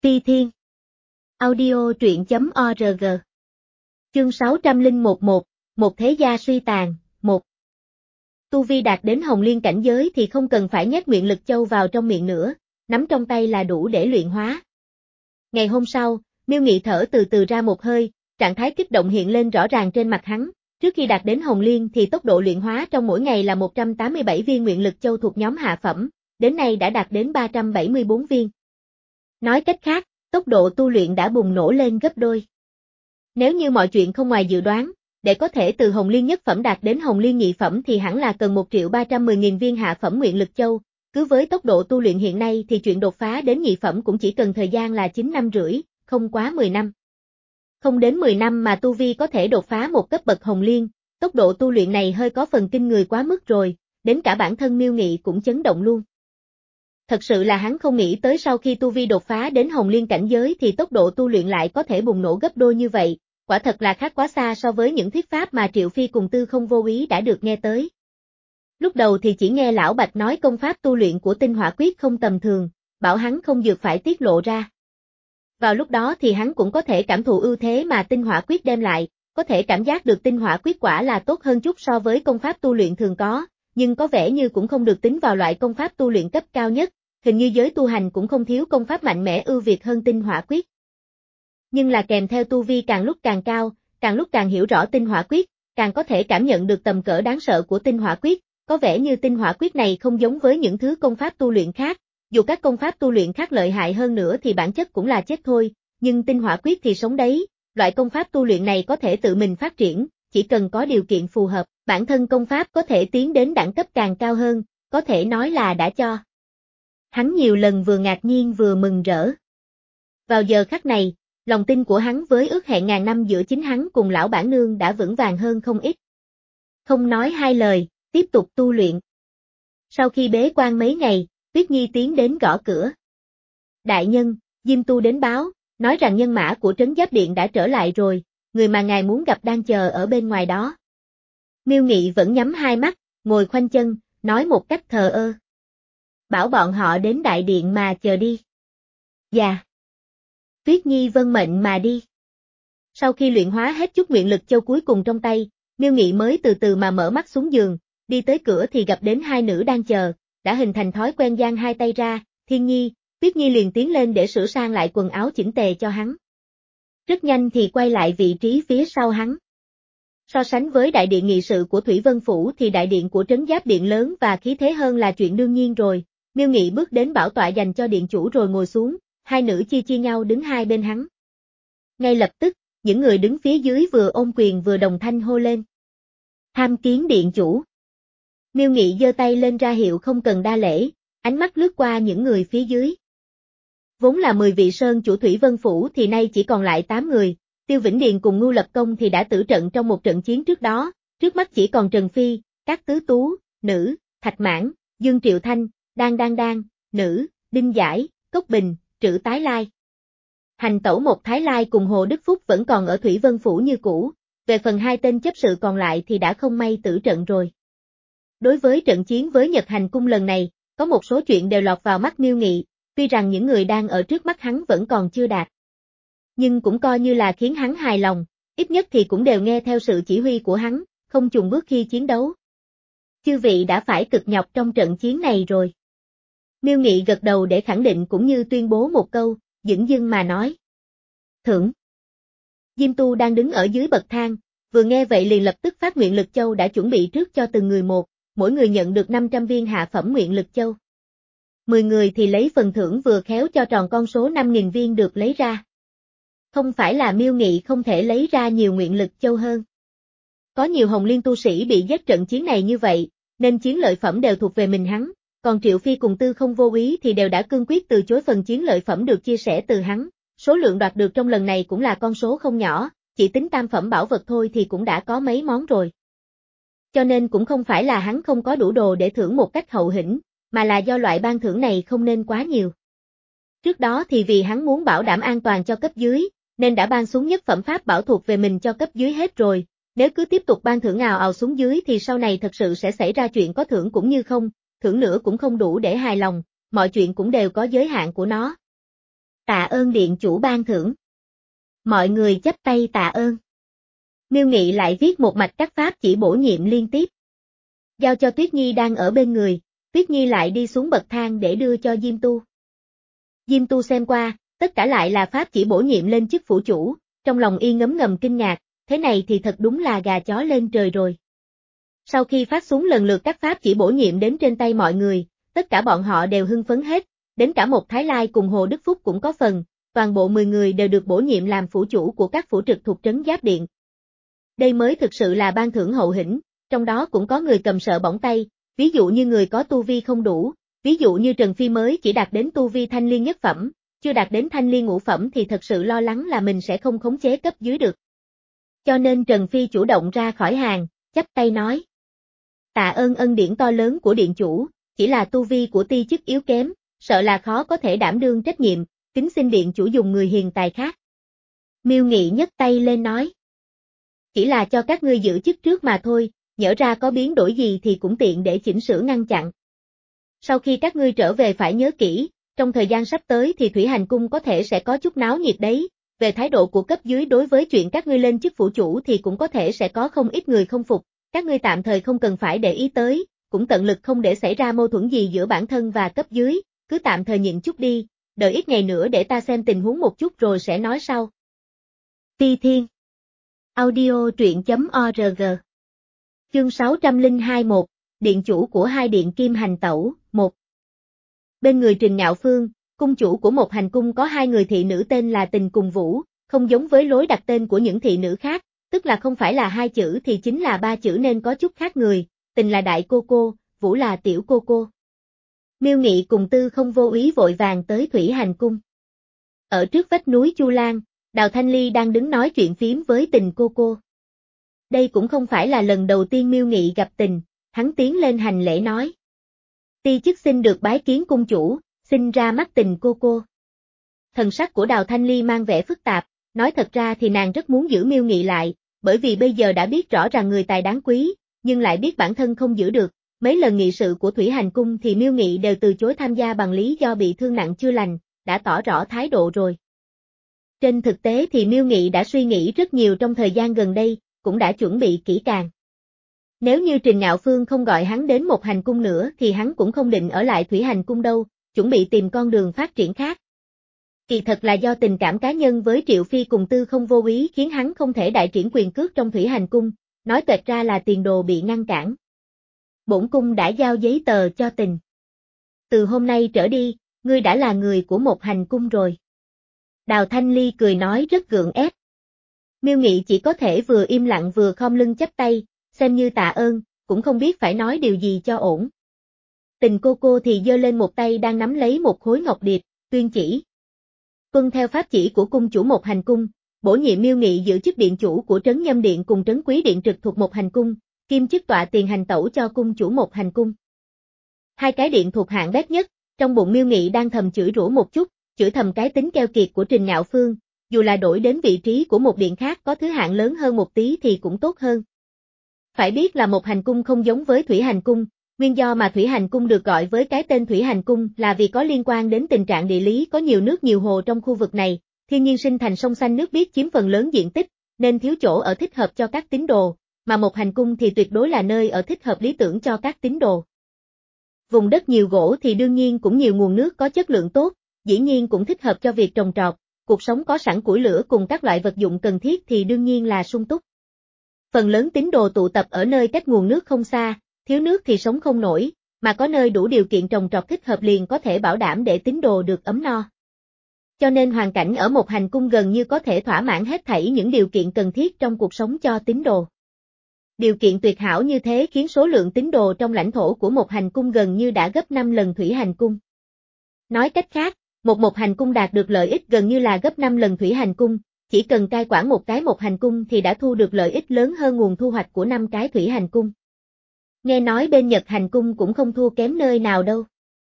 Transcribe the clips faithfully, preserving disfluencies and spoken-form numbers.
Phi Thiên Audio truyện chấm org. Chương sáu trăm lẻ một một, một thế gia suy tàn, một. Tu vi đạt đến hồng liên cảnh giới thì không cần phải nhét nguyện lực châu vào trong miệng nữa, nắm trong tay là đủ để luyện hóa. Ngày hôm sau, Miêu Nghị thở từ từ ra một hơi, trạng thái kích động hiện lên rõ ràng trên mặt hắn. Trước khi đạt đến hồng liên thì tốc độ luyện hóa trong mỗi ngày là một trăm tám mươi bảy viên nguyện lực châu thuộc nhóm hạ phẩm, đến nay đã đạt đến ba trăm bảy mươi tư viên. Nói cách khác, tốc độ tu luyện đã bùng nổ lên gấp đôi. Nếu như mọi chuyện không ngoài dự đoán, để có thể từ hồng liên nhất phẩm đạt đến hồng liên nhị phẩm thì hẳn là cần một triệu ba trăm mười nghìn viên hạ phẩm nguyện lực châu, cứ với tốc độ tu luyện hiện nay thì chuyện đột phá đến nhị phẩm cũng chỉ cần thời gian là chín năm rưỡi, không quá mười năm. Không đến mười năm mà tu vi có thể đột phá một cấp bậc hồng liên, tốc độ tu luyện này hơi có phần kinh người quá mức rồi, đến cả bản thân Miêu Nghị cũng chấn động luôn. Thật sự là hắn không nghĩ tới sau khi tu vi đột phá đến hồng liên cảnh giới thì tốc độ tu luyện lại có thể bùng nổ gấp đôi như vậy, quả thật là khác quá xa so với những thuyết pháp mà Triệu Phi cùng Tư Không vô ý đã được nghe tới. Lúc đầu thì chỉ nghe Lão Bạch nói công pháp tu luyện của tinh hỏa quyết không tầm thường, bảo hắn không dược phải tiết lộ ra. Vào lúc đó thì hắn cũng có thể cảm thụ ưu thế mà tinh hỏa quyết đem lại, có thể cảm giác được tinh hỏa quyết quả là tốt hơn chút so với công pháp tu luyện thường có, nhưng có vẻ như cũng không được tính vào loại công pháp tu luyện cấp cao nhất, hình như giới tu hành cũng không thiếu công pháp mạnh mẽ ưu việt hơn tinh hỏa quyết. Nhưng là kèm theo tu vi càng lúc càng cao, càng lúc càng hiểu rõ tinh hỏa quyết, càng có thể cảm nhận được tầm cỡ đáng sợ của tinh hỏa quyết, có vẻ như tinh hỏa quyết này không giống với những thứ công pháp tu luyện khác, dù các công pháp tu luyện khác lợi hại hơn nữa thì bản chất cũng là chết thôi, nhưng tinh hỏa quyết thì sống đấy, loại công pháp tu luyện này có thể tự mình phát triển, chỉ cần có điều kiện phù hợp, bản thân công pháp có thể tiến đến đẳng cấp càng cao hơn, có thể nói là đã cho. Hắn nhiều lần vừa ngạc nhiên vừa mừng rỡ. Vào giờ khắc này, lòng tin của hắn với ước hẹn ngàn năm giữa chính hắn cùng lão bản nương đã vững vàng hơn không ít. Không nói hai lời, tiếp tục tu luyện. Sau khi bế quan mấy ngày, Tuyết Nhi tiến đến gõ cửa. Đại nhân, Diêm Tu đến báo, nói rằng nhân mã của Trấn Giáp Điện đã trở lại rồi, người mà ngài muốn gặp đang chờ ở bên ngoài đó. Miêu Nghị vẫn nhắm hai mắt, ngồi khoanh chân, nói một cách thờ ơ. Bảo bọn họ đến đại điện mà chờ đi. Dạ. Tuyết Nhi vâng mệnh mà đi. Sau khi luyện hóa hết chút nguyện lực châu cuối cùng trong tay, Miêu Nghị mới từ từ mà mở mắt xuống giường, đi tới cửa thì gặp đến hai nữ đang chờ, đã hình thành thói quen giang hai tay ra, Thiên Nhi, Tuyết Nhi liền tiến lên để sửa sang lại quần áo chỉnh tề cho hắn. Rất nhanh thì quay lại vị trí phía sau hắn. So sánh với đại điện nghị sự của Thủy Vân Phủ thì đại điện của Trấn Giáp Điện lớn và khí thế hơn là chuyện đương nhiên rồi, Miêu Nghị bước đến bảo tọa dành cho điện chủ rồi ngồi xuống, hai nữ chia chia nhau đứng hai bên hắn. Ngay lập tức, những người đứng phía dưới vừa ôm quyền vừa đồng thanh hô lên. Tham kiến điện chủ. Miêu Nghị giơ tay lên ra hiệu không cần đa lễ, ánh mắt lướt qua những người phía dưới. Vốn là mười vị sơn chủ Thủy Vân Phủ thì nay chỉ còn lại tám người, Tiêu Vĩnh Điền cùng Ngưu Lập Công thì đã tử trận trong một trận chiến trước đó, trước mắt chỉ còn Trần Phi, Các Tứ Tú, nữ, Thạch Mãn, Dương Triệu Thanh, Đan Đan Đan, nữ, Đinh Giải, Cốc Bình, Trử Tái Lai. Hành tẩu một Thái Lai cùng Hồ Đức Phúc vẫn còn ở Thủy Vân Phủ như cũ, về phần hai tên chấp sự còn lại thì đã không may tử trận rồi. Đối với trận chiến với Nhật Hành Cung lần này, có một số chuyện đều lọt vào mắt Miêu Nghị, tuy rằng những người đang ở trước mắt hắn vẫn còn chưa đạt. Nhưng cũng coi như là khiến hắn hài lòng, ít nhất thì cũng đều nghe theo sự chỉ huy của hắn, không chùn bước khi chiến đấu. Chư vị đã phải cực nhọc trong trận chiến này rồi. Miêu Nghị gật đầu để khẳng định cũng như tuyên bố một câu, dửng dưng mà nói. Thưởng. Diêm Tu đang đứng ở dưới bậc thang, vừa nghe vậy liền lập tức phát nguyện lực châu đã chuẩn bị trước cho từng người một, mỗi người nhận được năm trăm viên hạ phẩm nguyện lực châu. mười người thì lấy phần thưởng vừa khéo cho tròn con số năm nghìn viên được lấy ra. Không phải là Miêu Nghị không thể lấy ra nhiều nguyện lực châu hơn. Có nhiều hồng liên tu sĩ bị giết trận chiến này như vậy, nên chiến lợi phẩm đều thuộc về mình hắn, còn Triệu Phi cùng Tư Không vô ý thì đều đã cương quyết từ chối phần chiến lợi phẩm được chia sẻ từ hắn, số lượng đoạt được trong lần này cũng là con số không nhỏ, chỉ tính tam phẩm bảo vật thôi thì cũng đã có mấy món rồi. Cho nên cũng không phải là hắn không có đủ đồ để thưởng một cách hậu hĩnh, mà là do loại ban thưởng này không nên quá nhiều. Trước đó thì vì hắn muốn bảo đảm an toàn cho cấp dưới, nên đã ban xuống nhất phẩm pháp bảo thuộc về mình cho cấp dưới hết rồi, nếu cứ tiếp tục ban thưởng ào ào xuống dưới thì sau này thật sự sẽ xảy ra chuyện có thưởng cũng như không, thưởng nữa cũng không đủ để hài lòng, mọi chuyện cũng đều có giới hạn của nó. Tạ ơn điện chủ ban thưởng. Mọi người chắp tay tạ ơn. Miêu Nghị lại viết một mạch các pháp chỉ bổ nhiệm liên tiếp. Giao cho Tuyết Nhi đang ở bên người, Tuyết Nhi lại đi xuống bậc thang để đưa cho Diêm Tu. Diêm Tu xem qua, tất cả lại là pháp chỉ bổ nhiệm lên chức phủ chủ, trong lòng y ngấm ngầm kinh ngạc, thế này thì thật đúng là gà chó lên trời rồi. Sau khi phát xuống lần lượt các pháp chỉ bổ nhiệm đến trên tay mọi người, tất cả bọn họ đều hưng phấn hết, đến cả một Thái Lai cùng Hồ Đức Phúc cũng có phần, toàn bộ mười người đều được bổ nhiệm làm phủ chủ của các phủ trực thuộc trấn Giáp Điện. Đây mới thực sự là ban thưởng hậu hĩnh, trong đó cũng có người cầm sợ bỏng tay, ví dụ như người có tu vi không đủ, ví dụ như Trần Phi mới chỉ đạt đến tu vi thanh liên nhất phẩm, chưa đạt đến thanh liên ngũ phẩm thì thật sự lo lắng là mình sẽ không khống chế cấp dưới được. Cho nên Trần Phi chủ động ra khỏi hàng, chắp tay nói. Tạ ơn ân điển to lớn của điện chủ, chỉ là tu vi của ti chức yếu kém, sợ là khó có thể đảm đương trách nhiệm, kính xin điện chủ dùng người hiền tài khác. Miêu Nghị nhấc tay lên nói. Chỉ là cho các ngươi giữ chức trước mà thôi, nhỡ ra có biến đổi gì thì cũng tiện để chỉnh sửa ngăn chặn. Sau khi các ngươi trở về phải nhớ kỹ, trong thời gian sắp tới thì Thủy Hành Cung có thể sẽ có chút náo nhiệt đấy, về thái độ của cấp dưới đối với chuyện các ngươi lên chức phủ chủ thì cũng có thể sẽ có không ít người không phục, các ngươi tạm thời không cần phải để ý tới, cũng tận lực không để xảy ra mâu thuẫn gì giữa bản thân và cấp dưới, cứ tạm thời nhịn chút đi, đợi ít ngày nữa để ta xem tình huống một chút rồi sẽ nói sau. Ti Thiên Audio truyện chấm org Chương sáu trăm lẻ hai một, Điện chủ của hai điện Kim Hành Tẩu, một. Bên người Trình Ngạo Phương, cung chủ của một hành cung có hai người thị nữ tên là Tình cùng Vũ, không giống với lối đặt tên của những thị nữ khác, tức là không phải là hai chữ thì chính là ba chữ nên có chút khác người, Tình là đại cô cô, Vũ là tiểu cô cô. Miêu Nghị cùng Tư Không vô ý vội vàng tới Thủy Hành Cung. Ở trước vách núi Chu Lan, Đào Thanh Ly đang đứng nói chuyện phím với Tình cô cô. Đây cũng không phải là lần đầu tiên Miêu Nghị gặp Tình, hắn tiến lên hành lễ nói. Ti chức xin được bái kiến cung chủ, xin ra mắt Tình cô cô. Thần sắc của Đào Thanh Ly mang vẻ phức tạp, nói thật ra thì nàng rất muốn giữ Miêu Nghị lại, bởi vì bây giờ đã biết rõ rằng người tài đáng quý, nhưng lại biết bản thân không giữ được, mấy lần nghị sự của Thủy Hành Cung thì Miêu Nghị đều từ chối tham gia bằng lý do bị thương nặng chưa lành, đã tỏ rõ thái độ rồi. Trên thực tế thì Miêu Nghị đã suy nghĩ rất nhiều trong thời gian gần đây, cũng đã chuẩn bị kỹ càng. Nếu như Trình Ngạo Phương không gọi hắn đến một hành cung nữa thì hắn cũng không định ở lại Thủy Hành Cung đâu, chuẩn bị tìm con đường phát triển khác. Kỳ thật là do tình cảm cá nhân với Triệu Phi cùng Tư Không vô ý khiến hắn không thể đại triển quyền cước trong Thủy Hành Cung, nói toẹt ra là tiền đồ bị ngăn cản. Bổn cung đã giao giấy tờ cho Tình. Từ hôm nay trở đi, ngươi đã là người của một hành cung rồi. Đào Thanh Ly cười nói rất gượng ép. Miêu Nghị chỉ có thể vừa im lặng vừa khom lưng chắp tay, xem như tạ ơn, cũng không biết phải nói điều gì cho ổn. Tình cô cô thì giơ lên một tay đang nắm lấy một khối ngọc điệp, tuyên chỉ. Tuân theo pháp chỉ của cung chủ một hành cung, bổ nhiệm Miêu Nghị giữ chức điện chủ của trấn Nhâm Điện cùng trấn Quý Điện trực thuộc một hành cung, kiêm chức tọa tiền hành tẩu cho cung chủ một hành cung. Hai cái điện thuộc hạng bét nhất, trong bụng Miêu Nghị đang thầm chửi rủa một chút, chửi thầm cái tính keo kiệt của Trình Ngạo Phương, dù là đổi đến vị trí của một điện khác có thứ hạng lớn hơn một tí thì cũng tốt hơn. Phải biết là một hành cung không giống với Thủy Hành Cung, nguyên do mà Thủy Hành Cung được gọi với cái tên Thủy Hành Cung là vì có liên quan đến tình trạng địa lý có nhiều nước nhiều hồ trong khu vực này, thiên nhiên sinh thành sông xanh nước biếc chiếm phần lớn diện tích, nên thiếu chỗ ở thích hợp cho các tín đồ, mà một hành cung thì tuyệt đối là nơi ở thích hợp lý tưởng cho các tín đồ. Vùng đất nhiều gỗ thì đương nhiên cũng nhiều nguồn nước có chất lượng tốt, dĩ nhiên cũng thích hợp cho việc trồng trọt, cuộc sống có sẵn củi lửa cùng các loại vật dụng cần thiết thì đương nhiên là sung túc. Phần lớn tín đồ tụ tập ở nơi cách nguồn nước không xa, thiếu nước thì sống không nổi, mà có nơi đủ điều kiện trồng trọt thích hợp liền có thể bảo đảm để tín đồ được ấm no. Cho nên hoàn cảnh ở một hành cung gần như có thể thỏa mãn hết thảy những điều kiện cần thiết trong cuộc sống cho tín đồ. Điều kiện tuyệt hảo như thế khiến số lượng tín đồ trong lãnh thổ của một hành cung gần như đã gấp năm lần Thủy Hành Cung. Nói cách khác, một một hành cung đạt được lợi ích gần như là gấp năm lần Thủy Hành Cung, chỉ cần cai quản một cái một hành cung thì đã thu được lợi ích lớn hơn nguồn thu hoạch của năm cái Thủy Hành Cung. Nghe nói bên Nhật Hành Cung cũng không thua kém nơi nào đâu.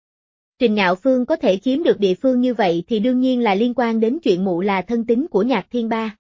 Trình Ngạo Phương có thể chiếm được địa phương như vậy thì đương nhiên là liên quan đến chuyện mụ là thân tín của Nhạc Thiên Ba.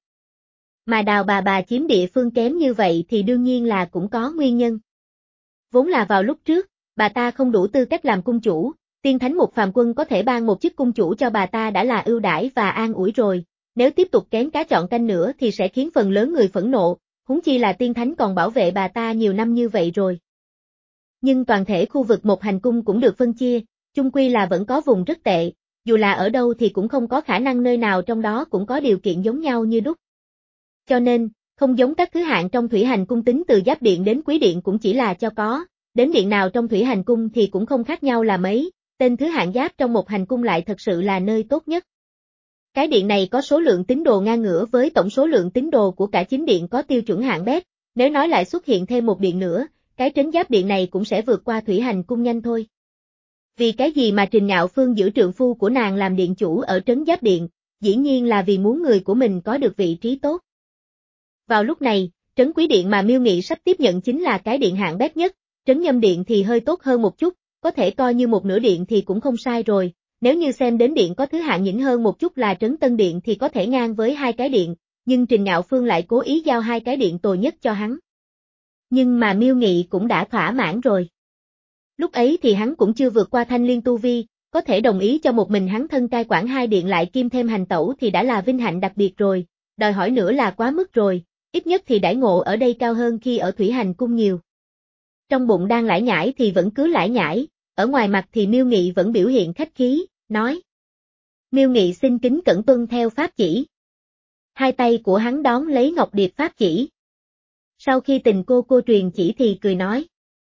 Mà Đào bà bà chiếm địa phương kém như vậy thì đương nhiên là cũng có nguyên nhân. Vốn là vào lúc trước, bà ta không đủ tư cách làm cung chủ, Tiên thánh một phàm quân có thể ban một chức cung chủ cho bà ta đã là ưu đãi và an ủi rồi, nếu tiếp tục kén cá chọn canh nữa thì sẽ khiến phần lớn người phẫn nộ, huống chi là tiên thánh còn bảo vệ bà ta nhiều năm như vậy rồi. Nhưng toàn thể khu vực một hành cung cũng được phân chia, chung quy là vẫn có vùng rất tệ, dù là ở đâu thì cũng không có khả năng nơi nào trong đó cũng có điều kiện giống nhau như đúc. Cho nên, không giống các thứ hạng trong thủy hành cung tính từ giáp điện đến quý điện cũng chỉ là cho có, đến điện nào trong thủy hành cung thì cũng không khác nhau là mấy, tên thứ hạng giáp trong một hành cung lại thật sự là nơi tốt nhất. Cái điện này có số lượng tín đồ ngang ngửa với tổng số lượng tín đồ của cả chín điện có tiêu chuẩn hạng bét, nếu nói lại xuất hiện thêm một điện nữa, cái trấn giáp điện này cũng sẽ vượt qua thủy hành cung nhanh thôi. Vì cái gì mà Trình Ngạo Phương giữ trượng phu của nàng làm điện chủ ở trấn giáp điện, dĩ nhiên là vì muốn người của mình có được vị trí tốt. Vào lúc này, trấn quý điện mà Miêu Nghị sắp tiếp nhận chính là cái điện hạng bét nhất, trấn nhâm điện thì hơi tốt hơn một chút, có thể coi như một nửa điện thì cũng không sai rồi, nếu như xem đến điện có thứ hạng nhỉnh hơn một chút là trấn tân điện thì có thể ngang với hai cái điện, nhưng Trình Ngạo Phương lại cố ý giao hai cái điện tồi nhất cho hắn. Nhưng mà Miêu Nghị cũng đã thỏa mãn rồi. Lúc ấy thì hắn cũng chưa vượt qua thanh liên tu vi, có thể đồng ý cho một mình hắn thân cai quản hai điện lại kim thêm hành tẩu thì đã là vinh hạnh đặc biệt rồi, đòi hỏi nữa là quá mức rồi, ít nhất thì đãi ngộ ở đây cao hơn khi ở thủy hành cung nhiều. Trong bụng đang lải nhải thì vẫn cứ lải nhải, ở ngoài mặt thì Miêu Nghị vẫn biểu hiện khách khí, nói. Miêu Nghị xin kính cẩn tuân theo pháp chỉ. Hai tay của hắn đón lấy ngọc điệp pháp chỉ. Sau khi Tình cô cô truyền chỉ thì cười nói.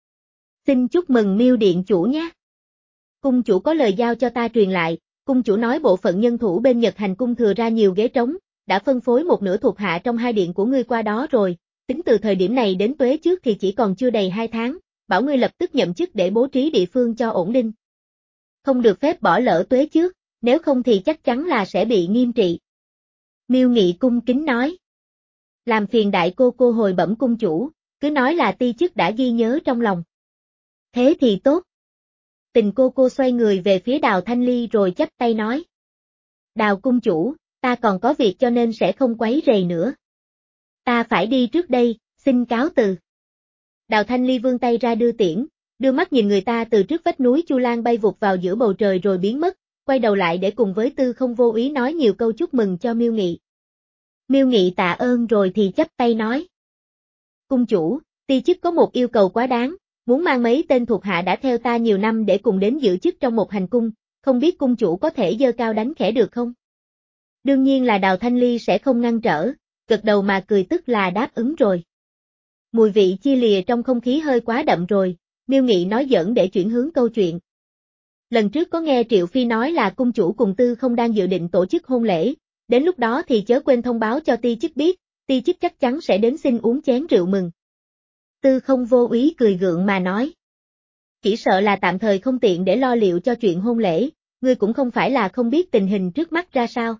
Xin chúc mừng Miêu điện chủ nhé. Cung chủ có lời giao cho ta truyền lại, cung chủ nói bộ phận nhân thủ bên Nhật hành cung thừa ra nhiều ghế trống, đã phân phối một nửa thuộc hạ trong hai điện của ngươi qua đó rồi, tính từ thời điểm này đến tuế trước thì chỉ còn chưa đầy hai tháng, bảo ngươi lập tức nhậm chức để bố trí địa phương cho ổn định. Không được phép bỏ lỡ tuế trước, nếu không thì chắc chắn là sẽ bị nghiêm trị. Miêu Nghị cung kính nói. Làm phiền đại cô cô hồi bẩm cung chủ, cứ nói là ti chức đã ghi nhớ trong lòng. Thế thì tốt. Tình cô cô xoay người về phía Đào Thanh Ly rồi chắp tay nói. Đào cung chủ, ta còn có việc cho nên sẽ không quấy rầy nữa. Ta phải đi trước đây, xin cáo từ. Đào Thanh Ly vươn tay ra đưa tiễn, đưa mắt nhìn người ta từ trước vách núi Chu Lan bay vụt vào giữa bầu trời rồi biến mất, quay đầu lại để cùng với Tư Không vô ý nói nhiều câu chúc mừng cho Miêu Nghị. Miêu Nghị tạ ơn rồi thì chắp tay nói. Cung chủ, ti chức có một yêu cầu quá đáng, muốn mang mấy tên thuộc hạ đã theo ta nhiều năm để cùng đến giữ chức trong một hành cung, không biết cung chủ có thể giơ cao đánh khẽ được không? Đương nhiên là Đào Thanh Ly sẽ không ngăn trở, gật đầu mà cười tức là đáp ứng rồi. Mùi vị chia lìa trong không khí hơi quá đậm rồi, Miêu Nghị nói giỡn để chuyển hướng câu chuyện. Lần trước có nghe Triệu Phi nói là cung chủ cùng Tư Không đang dự định tổ chức hôn lễ, đến lúc đó thì chớ quên thông báo cho ti chức biết, ti chức chắc chắn sẽ đến xin uống chén rượu mừng. Tư Không vô ý cười gượng mà nói. Chỉ sợ là tạm thời không tiện để lo liệu cho chuyện hôn lễ, ngươi cũng không phải là không biết tình hình trước mắt ra sao.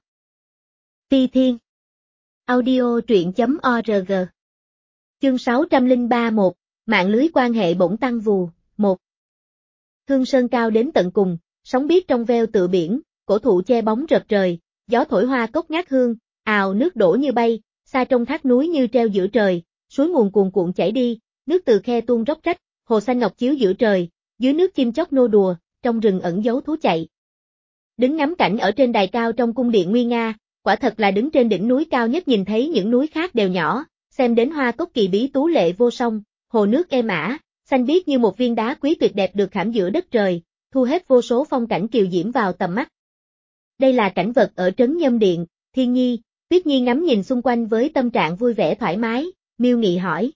Phi Thiên Audio truyện chấm org Chương sáu trăm lẻ ba một, mạng lưới quan hệ bỗng tăng vù, một. Hương sơn cao đến tận cùng, sóng biếc trong veo tựa biển, cổ thụ che bóng rợp trời, gió thổi hoa cốc ngát hương, ào nước đổ như bay, xa trong thác núi như treo giữa trời, suối nguồn cuồn cuộn chảy đi, nước từ khe tuôn róc rách, hồ xanh ngọc chiếu giữa trời, dưới nước chim chóc nô đùa, trong rừng ẩn giấu thú chạy. Đứng ngắm cảnh ở trên đài cao trong cung điện nguy nga, quả thật là đứng trên đỉnh núi cao nhất nhìn thấy những núi khác đều nhỏ, xem đến hoa cốc kỳ bí tú lệ vô song, hồ nước êm ả, xanh biếc như một viên đá quý tuyệt đẹp được khảm giữa đất trời, thu hết vô số phong cảnh kiều diễm vào tầm mắt. Đây là cảnh vật ở trấn Nhâm Điện, Thiên Nhi, Tuyết Nhi ngắm nhìn xung quanh với tâm trạng vui vẻ thoải mái, Miêu Nghị hỏi.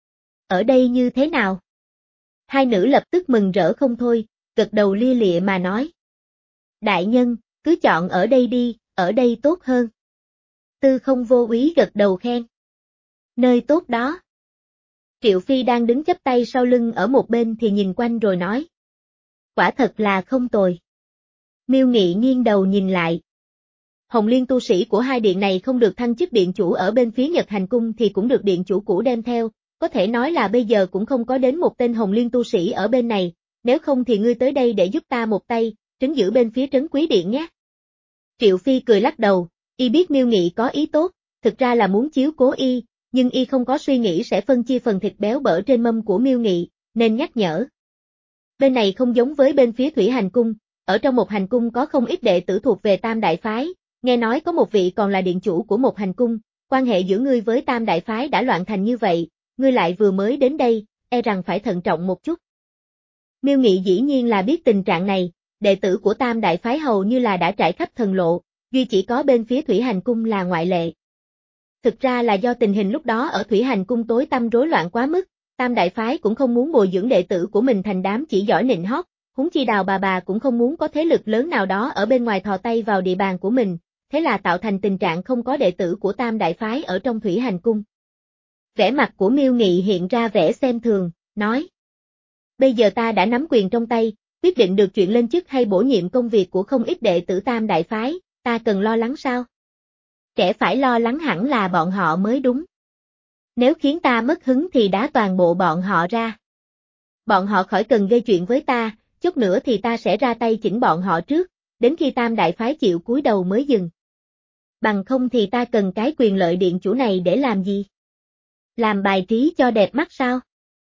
Ở đây như thế nào? Hai nữ lập tức mừng rỡ không thôi, gật đầu lia lịa mà nói. Đại nhân, cứ chọn ở đây đi, ở đây tốt hơn. Tư Không vô ý gật đầu khen. Nơi tốt đó. Triệu Phi đang đứng chắp tay sau lưng ở một bên thì nhìn quanh rồi nói. Quả thật là không tồi. Miêu Nghị nghiêng đầu nhìn lại. Hồng Liên tu sĩ của hai điện này không được thăng chức điện chủ ở bên phía Nhật Hành Cung thì cũng được điện chủ cũ đem theo, có thể nói là bây giờ cũng không có đến một tên Hồng Liên tu sĩ ở bên này, nếu không thì ngươi tới đây để giúp ta một tay, trấn giữ bên phía trấn Quý Điện nhé. Triệu Phi cười lắc đầu, y biết Miêu Nghị có ý tốt, thực ra là muốn chiếu cố y, nhưng y không có suy nghĩ sẽ phân chia phần thịt béo bở trên mâm của Miêu Nghị, nên nhắc nhở. Bên này không giống với bên phía Thủy Hành Cung, ở trong một hành cung có không ít đệ tử thuộc về Tam Đại Phái, nghe nói có một vị còn là điện chủ của một hành cung, quan hệ giữa ngươi với Tam Đại Phái đã loạn thành như vậy, ngươi lại vừa mới đến đây, e rằng phải thận trọng một chút. Miêu Nghị dĩ nhiên là biết tình trạng này, đệ tử của Tam Đại Phái hầu như là đã trải khắp thần lộ, duy chỉ có bên phía Thủy Hành Cung là ngoại lệ. Thực ra là do tình hình lúc đó ở Thủy Hành Cung tối tăm rối loạn quá mức, Tam Đại Phái cũng không muốn bồi dưỡng đệ tử của mình thành đám chỉ giỏi nịnh hót, huống chi Đào bà bà cũng không muốn có thế lực lớn nào đó ở bên ngoài thò tay vào địa bàn của mình, thế là tạo thành tình trạng không có đệ tử của Tam Đại Phái ở trong Thủy Hành Cung. Vẻ mặt của Miêu Nghị hiện ra vẻ xem thường, nói: bây giờ ta đã nắm quyền trong tay, quyết định được chuyện lên chức hay bổ nhiệm công việc của không ít đệ tử Tam Đại Phái, ta cần lo lắng sao? Kẻ phải lo lắng hẳn là bọn họ mới đúng. Nếu khiến ta mất hứng thì đá toàn bộ bọn họ ra. Bọn họ khỏi cần gây chuyện với ta, chút nữa thì ta sẽ ra tay chỉnh bọn họ trước, đến khi Tam Đại Phái chịu cúi đầu mới dừng. Bằng không thì ta cần cái quyền lợi điện chủ này để làm gì? Làm bài trí cho đẹp mắt sao?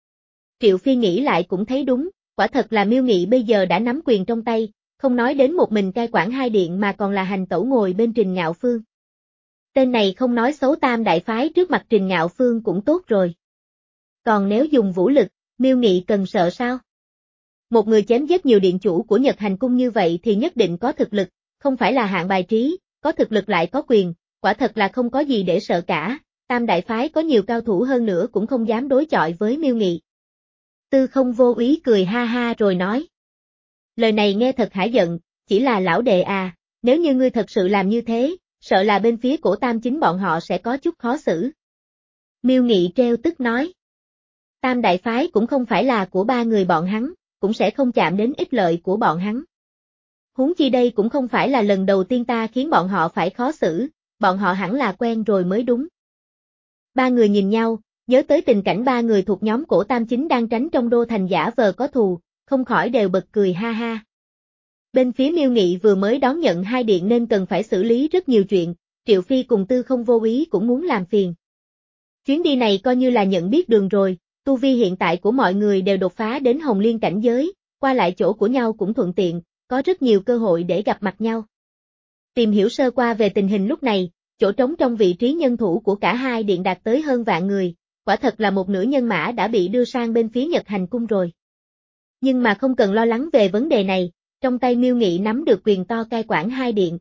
Triệu Phi nghĩ lại cũng thấy đúng, quả thật là Miêu Nghị bây giờ đã nắm quyền trong tay, không nói đến một mình cai quản hai điện mà còn là hành tẩu ngồi bên Trình Ngạo Phương. Tên này không nói xấu Tam Đại Phái trước mặt Trình Ngạo Phương cũng tốt rồi. Còn nếu dùng vũ lực, Miêu Nghị cần sợ sao? Một người chém giết nhiều điện chủ của Nhật Hành Cung như vậy thì nhất định có thực lực, không phải là hạng bài trí, có thực lực lại có quyền, quả thật là không có gì để sợ cả, Tam Đại Phái có nhiều cao thủ hơn nữa cũng không dám đối chọi với Miêu Nghị. Tư Không Vô Úy cười ha ha rồi nói: lời này nghe thật hả giận, chỉ là lão đệ à, nếu như ngươi thật sự làm như thế, sợ là bên phía cổ Tam chính bọn họ sẽ có chút khó xử. Miêu Nghị treo tức nói: Tam Đại Phái cũng không phải là của ba người bọn hắn, cũng sẽ không chạm đến ích lợi của bọn hắn. Huống chi đây cũng không phải là lần đầu tiên ta khiến bọn họ phải khó xử, bọn họ hẳn là quen rồi mới đúng. Ba người nhìn nhau, nhớ tới tình cảnh ba người thuộc nhóm cổ Tam chính đang tránh trong đô thành giả vờ có thù, không khỏi đều bật cười ha ha. Bên phía Miêu Nghị vừa mới đón nhận hai điện nên cần phải xử lý rất nhiều chuyện, Triệu Phi cùng Tư Không Vô Úy cũng muốn làm phiền. Chuyến đi này coi như là nhận biết đường rồi, tu vi hiện tại của mọi người đều đột phá đến Hồng Liên cảnh giới, qua lại chỗ của nhau cũng thuận tiện, có rất nhiều cơ hội để gặp mặt nhau. Tìm hiểu sơ qua về tình hình lúc này, chỗ trống trong vị trí nhân thủ của cả hai điện đạt tới hơn vạn người, quả thật là một nửa nhân mã đã bị đưa sang bên phía Nhật Hành Cung rồi. Nhưng mà không cần lo lắng về vấn đề này, trong tay Miêu Nghị nắm được quyền to cai quản hai điện.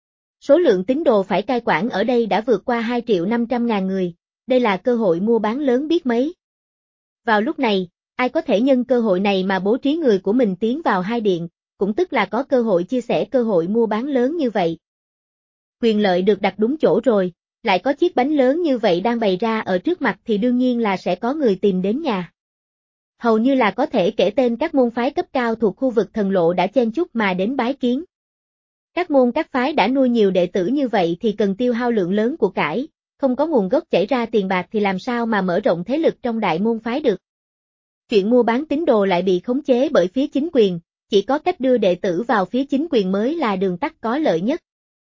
Số lượng tín đồ phải cai quản ở đây đã vượt qua hai triệu năm trăm ngàn người, đây là cơ hội mua bán lớn biết mấy. Vào lúc này, ai có thể nhân cơ hội này mà bố trí người của mình tiến vào hai điện, cũng tức là có cơ hội chia sẻ cơ hội mua bán lớn như vậy. Quyền lợi được đặt đúng chỗ rồi, lại có chiếc bánh lớn như vậy đang bày ra ở trước mặt thì đương nhiên là sẽ có người tìm đến nhà. Hầu như là có thể kể tên các môn phái cấp cao thuộc khu vực thần lộ đã chen chúc mà đến bái kiến. Các môn các phái đã nuôi nhiều đệ tử như vậy thì cần tiêu hao lượng lớn của cải, không có nguồn gốc chảy ra tiền bạc thì làm sao mà mở rộng thế lực trong đại môn phái được. Chuyện mua bán tín đồ lại bị khống chế bởi phía chính quyền, chỉ có cách đưa đệ tử vào phía chính quyền mới là đường tắt có lợi nhất.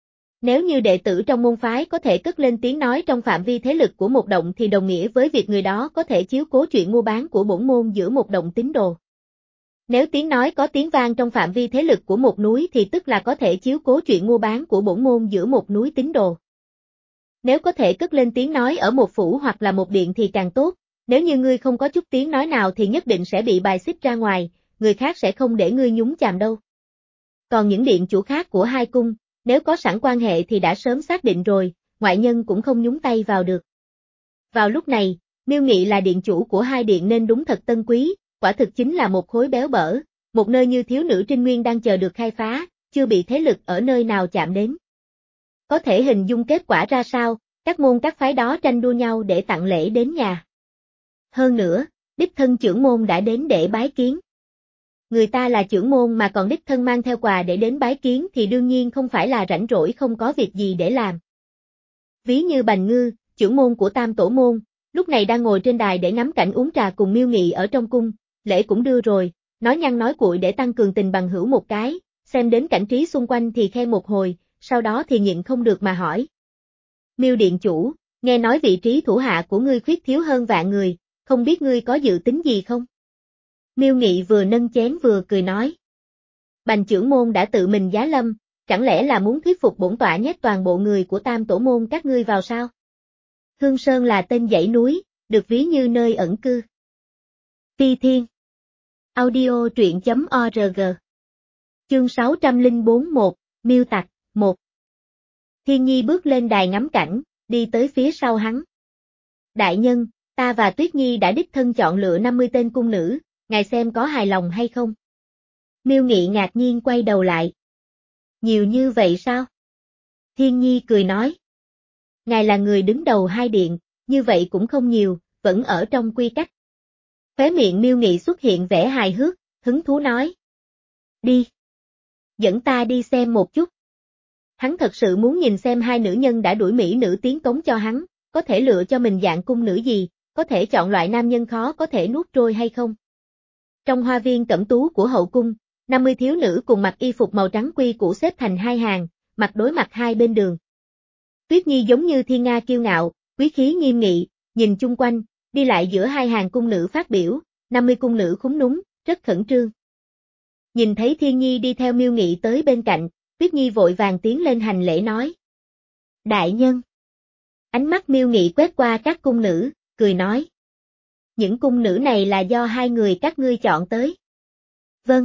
Nếu như đệ tử trong môn phái có thể cất lên tiếng nói trong phạm vi thế lực của một động thì đồng nghĩa với việc người đó có thể chiếu cố chuyện mua bán của bổn môn giữa một động tín đồ. Nếu tiếng nói có tiếng vang trong phạm vi thế lực của một núi thì tức là có thể chiếu cố chuyện mua bán của bổn môn giữa một núi tín đồ. Nếu có thể cất lên tiếng nói ở một phủ hoặc là một điện thì càng tốt, nếu như ngươi không có chút tiếng nói nào thì nhất định sẽ bị bài xích ra ngoài, người khác sẽ không để ngươi nhúng chàm đâu. Còn những điện chủ khác của hai cung, nếu có sẵn quan hệ thì đã sớm xác định rồi, ngoại nhân cũng không nhúng tay vào được. Vào lúc này, Miêu Nghị là điện chủ của hai điện nên đúng thật tân quý, quả thực chính là một khối béo bở, một nơi như thiếu nữ trinh nguyên đang chờ được khai phá, chưa bị thế lực ở nơi nào chạm đến. Có thể hình dung kết quả ra sao, các môn các phái đó tranh đua nhau để tặng lễ đến nhà. Hơn nữa, đích thân trưởng môn đã đến để bái kiến. Người ta là trưởng môn mà còn đích thân mang theo quà để đến bái kiến thì đương nhiên không phải là rảnh rỗi không có việc gì để làm. Ví như Bành Ngư, trưởng môn của Tam Tổ môn, lúc này đang ngồi trên đài để ngắm cảnh uống trà cùng Miêu Nghị ở trong cung, lễ cũng đưa rồi, nói nhăng nói cuội để tăng cường tình bằng hữu một cái, xem đến cảnh trí xung quanh thì khen một hồi, sau đó thì nhịn không được mà hỏi. Miêu điện chủ, nghe nói vị trí thủ hạ của ngươi khuyết thiếu hơn vạn người, không biết ngươi có dự tính gì không? Miêu Nghị vừa nâng chén vừa cười nói. Bành trưởng môn đã tự mình giá lâm, chẳng lẽ là muốn thuyết phục bổn tọa nhét toàn bộ người của Tam tổ môn các ngươi vào sao? Hương Sơn là tên dãy núi, được ví như nơi ẩn cư. Phi Thiên. Audio truyện chấm org. Chương sáu trăm lẻ bốn một, Miêu Tặc, một. Thiên Nhi bước lên đài ngắm cảnh, đi tới phía sau hắn. Đại nhân, ta và Tuyết Nhi đã đích thân chọn lựa năm mươi tên cung nữ, ngài xem có hài lòng hay không? Miêu Nghị ngạc nhiên quay đầu lại. Nhiều như vậy sao? Thiên Nhi cười nói. Ngài là người đứng đầu hai điện, như vậy cũng không nhiều, vẫn ở trong quy cách. Khóe miệng Miêu Nghị xuất hiện vẻ hài hước, hứng thú nói. Đi. Dẫn ta đi xem một chút. Hắn thật sự muốn nhìn xem hai nữ nhân đã đuổi mỹ nữ tiến cống cho hắn, có thể lựa cho mình dạng cung nữ gì, có thể chọn loại nam nhân khó có thể nuốt trôi hay không. Trong hoa viên cẩm tú của hậu cung, năm mươi thiếu nữ cùng mặc y phục màu trắng quy củ xếp thành hai hàng, mặt đối mặt hai bên đường. Tuyết Nhi giống như thiên nga kiêu ngạo, quý khí nghiêm nghị, nhìn chung quanh, đi lại giữa hai hàng cung nữ phát biểu, năm mươi cung nữ khúm núm, rất khẩn trương. Nhìn thấy Thiên Nhi đi theo Miêu Nghị tới bên cạnh, Tuyết Nhi vội vàng tiến lên hành lễ nói. Đại nhân. Ánh mắt Miêu Nghị quét qua các cung nữ, cười nói. Những cung nữ này là do hai người các ngươi chọn tới. Vâng.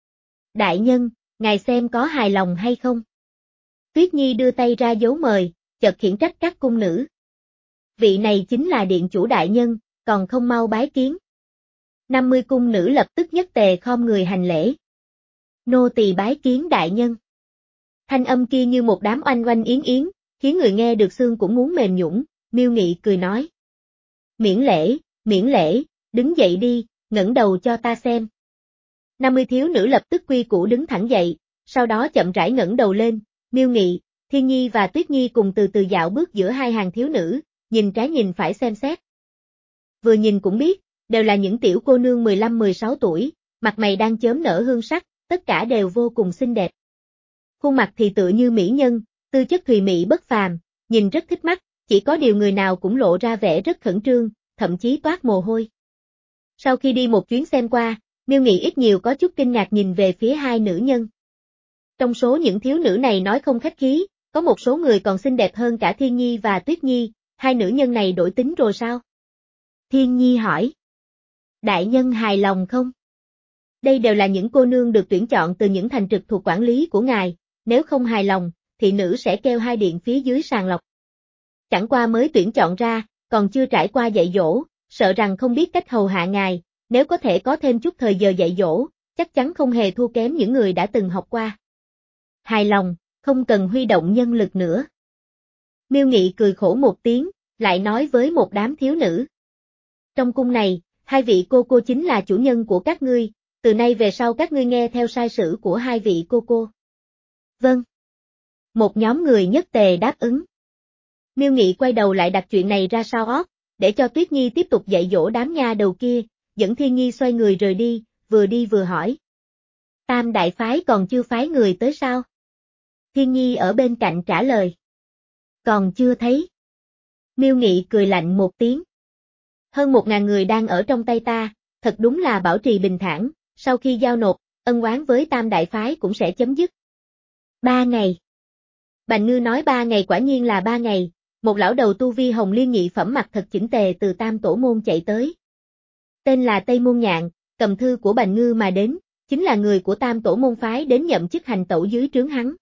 Đại nhân, ngài xem có hài lòng hay không? Tuyết Nhi đưa tay ra dấu mời, chợt khiển trách các cung nữ. Vị này chính là điện chủ đại nhân, còn không mau bái kiến. năm mươi cung nữ lập tức nhất tề khom người hành lễ. Nô tỳ bái kiến đại nhân. Thanh âm kia như một đám oanh oanh yến yến, khiến người nghe được xương cũng muốn mềm nhũn. Miêu Nghị cười nói. Miễn lễ, miễn lễ, đứng dậy đi, ngẩng đầu cho ta xem. năm mươi thiếu nữ lập tức quy củ đứng thẳng dậy, sau đó chậm rãi ngẩng đầu lên, Miêu Nghị, Thiên Nhi và Tuyết Nhi cùng từ từ dạo bước giữa hai hàng thiếu nữ, nhìn trái nhìn phải xem xét. Vừa nhìn cũng biết, đều là những tiểu cô nương mười lăm mười sáu tuổi, mặt mày đang chớm nở hương sắc, tất cả đều vô cùng xinh đẹp. Khuôn mặt thì tựa như mỹ nhân, tư chất thùy mị bất phàm, nhìn rất thích mắt, chỉ có điều người nào cũng lộ ra vẻ rất khẩn trương, thậm chí toát mồ hôi. Sau khi đi một chuyến xem qua, Miêu Nghị ít nhiều có chút kinh ngạc nhìn về phía hai nữ nhân. Trong số những thiếu nữ này nói không khách khí, có một số người còn xinh đẹp hơn cả Thiên Nhi và Tuyết Nhi, hai nữ nhân này đổi tính rồi sao? Thiên Nhi hỏi. Đại nhân hài lòng không? Đây đều là những cô nương được tuyển chọn từ những thành trực thuộc quản lý của ngài, nếu không hài lòng, thị nữ sẽ kêu hai điện phía dưới sàng lọc. Chẳng qua mới tuyển chọn ra, còn chưa trải qua dạy dỗ, sợ rằng không biết cách hầu hạ ngài, nếu có thể có thêm chút thời giờ dạy dỗ, chắc chắn không hề thua kém những người đã từng học qua. Hài lòng, không cần huy động nhân lực nữa. Miêu Nghị cười khổ một tiếng, lại nói với một đám thiếu nữ. Trong cung này, hai vị cô cô chính là chủ nhân của các ngươi, từ nay về sau các ngươi nghe theo sai sử của hai vị cô cô. Vâng. Một nhóm người nhất tề đáp ứng. Miêu Nghị quay đầu lại đặt chuyện này ra sau ót, để cho Tuyết Nhi tiếp tục dạy dỗ đám nha đầu kia, dẫn Thiên Nhi xoay người rời đi, vừa đi vừa hỏi. Tam đại phái còn chưa phái người tới sao? Thiên Nhi ở bên cạnh trả lời. Còn chưa thấy. Miêu Nghị cười lạnh một tiếng. Hơn một ngàn người đang ở trong tay ta, thật đúng là bảo trì bình thản, sau khi giao nộp, ân oán với tam đại phái cũng sẽ chấm dứt. Ba ngày. Bành Ngư nói ba ngày quả nhiên là ba ngày, một lão đầu tu vi hồng liên nhị phẩm mặt thật chỉnh tề từ tam tổ môn chạy tới. Tên là Tây Môn Nhạn, cầm thư của Bành Ngư mà đến, chính là người của tam tổ môn phái đến nhậm chức hành tẩu dưới trướng hắn.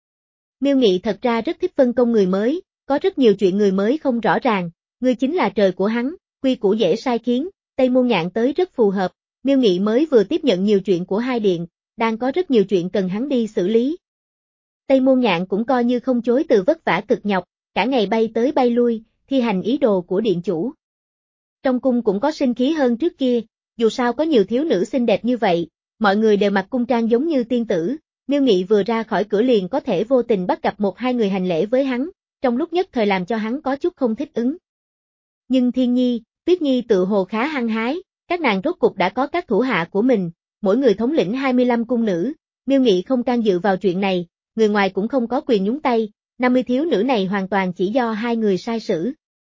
Miêu Nghị thật ra rất thích phân công người mới, có rất nhiều chuyện người mới không rõ ràng, ngươi chính là trời của hắn, quy củ dễ sai khiến, Tây Môn Nhạn tới rất phù hợp, Miêu Nghị mới vừa tiếp nhận nhiều chuyện của hai điện, đang có rất nhiều chuyện cần hắn đi xử lý. Tây Môn Nhạn cũng coi như không chối từ vất vả cực nhọc, cả ngày bay tới bay lui, thi hành ý đồ của điện chủ. Trong cung cũng có sinh khí hơn trước kia, dù sao có nhiều thiếu nữ xinh đẹp như vậy, mọi người đều mặc cung trang giống như tiên tử, Miêu Nghị vừa ra khỏi cửa liền có thể vô tình bắt gặp một hai người hành lễ với hắn, trong lúc nhất thời làm cho hắn có chút không thích ứng. Nhưng Thiên Nhi, Tuyết Nhi tự hồ khá hăng hái, các nàng rốt cục đã có các thủ hạ của mình, mỗi người thống lĩnh hai mươi lăm cung nữ, Miêu Nghị không can dự vào chuyện này, người ngoài cũng không có quyền nhúng tay, năm mươi thiếu nữ này hoàn toàn chỉ do hai người sai sử.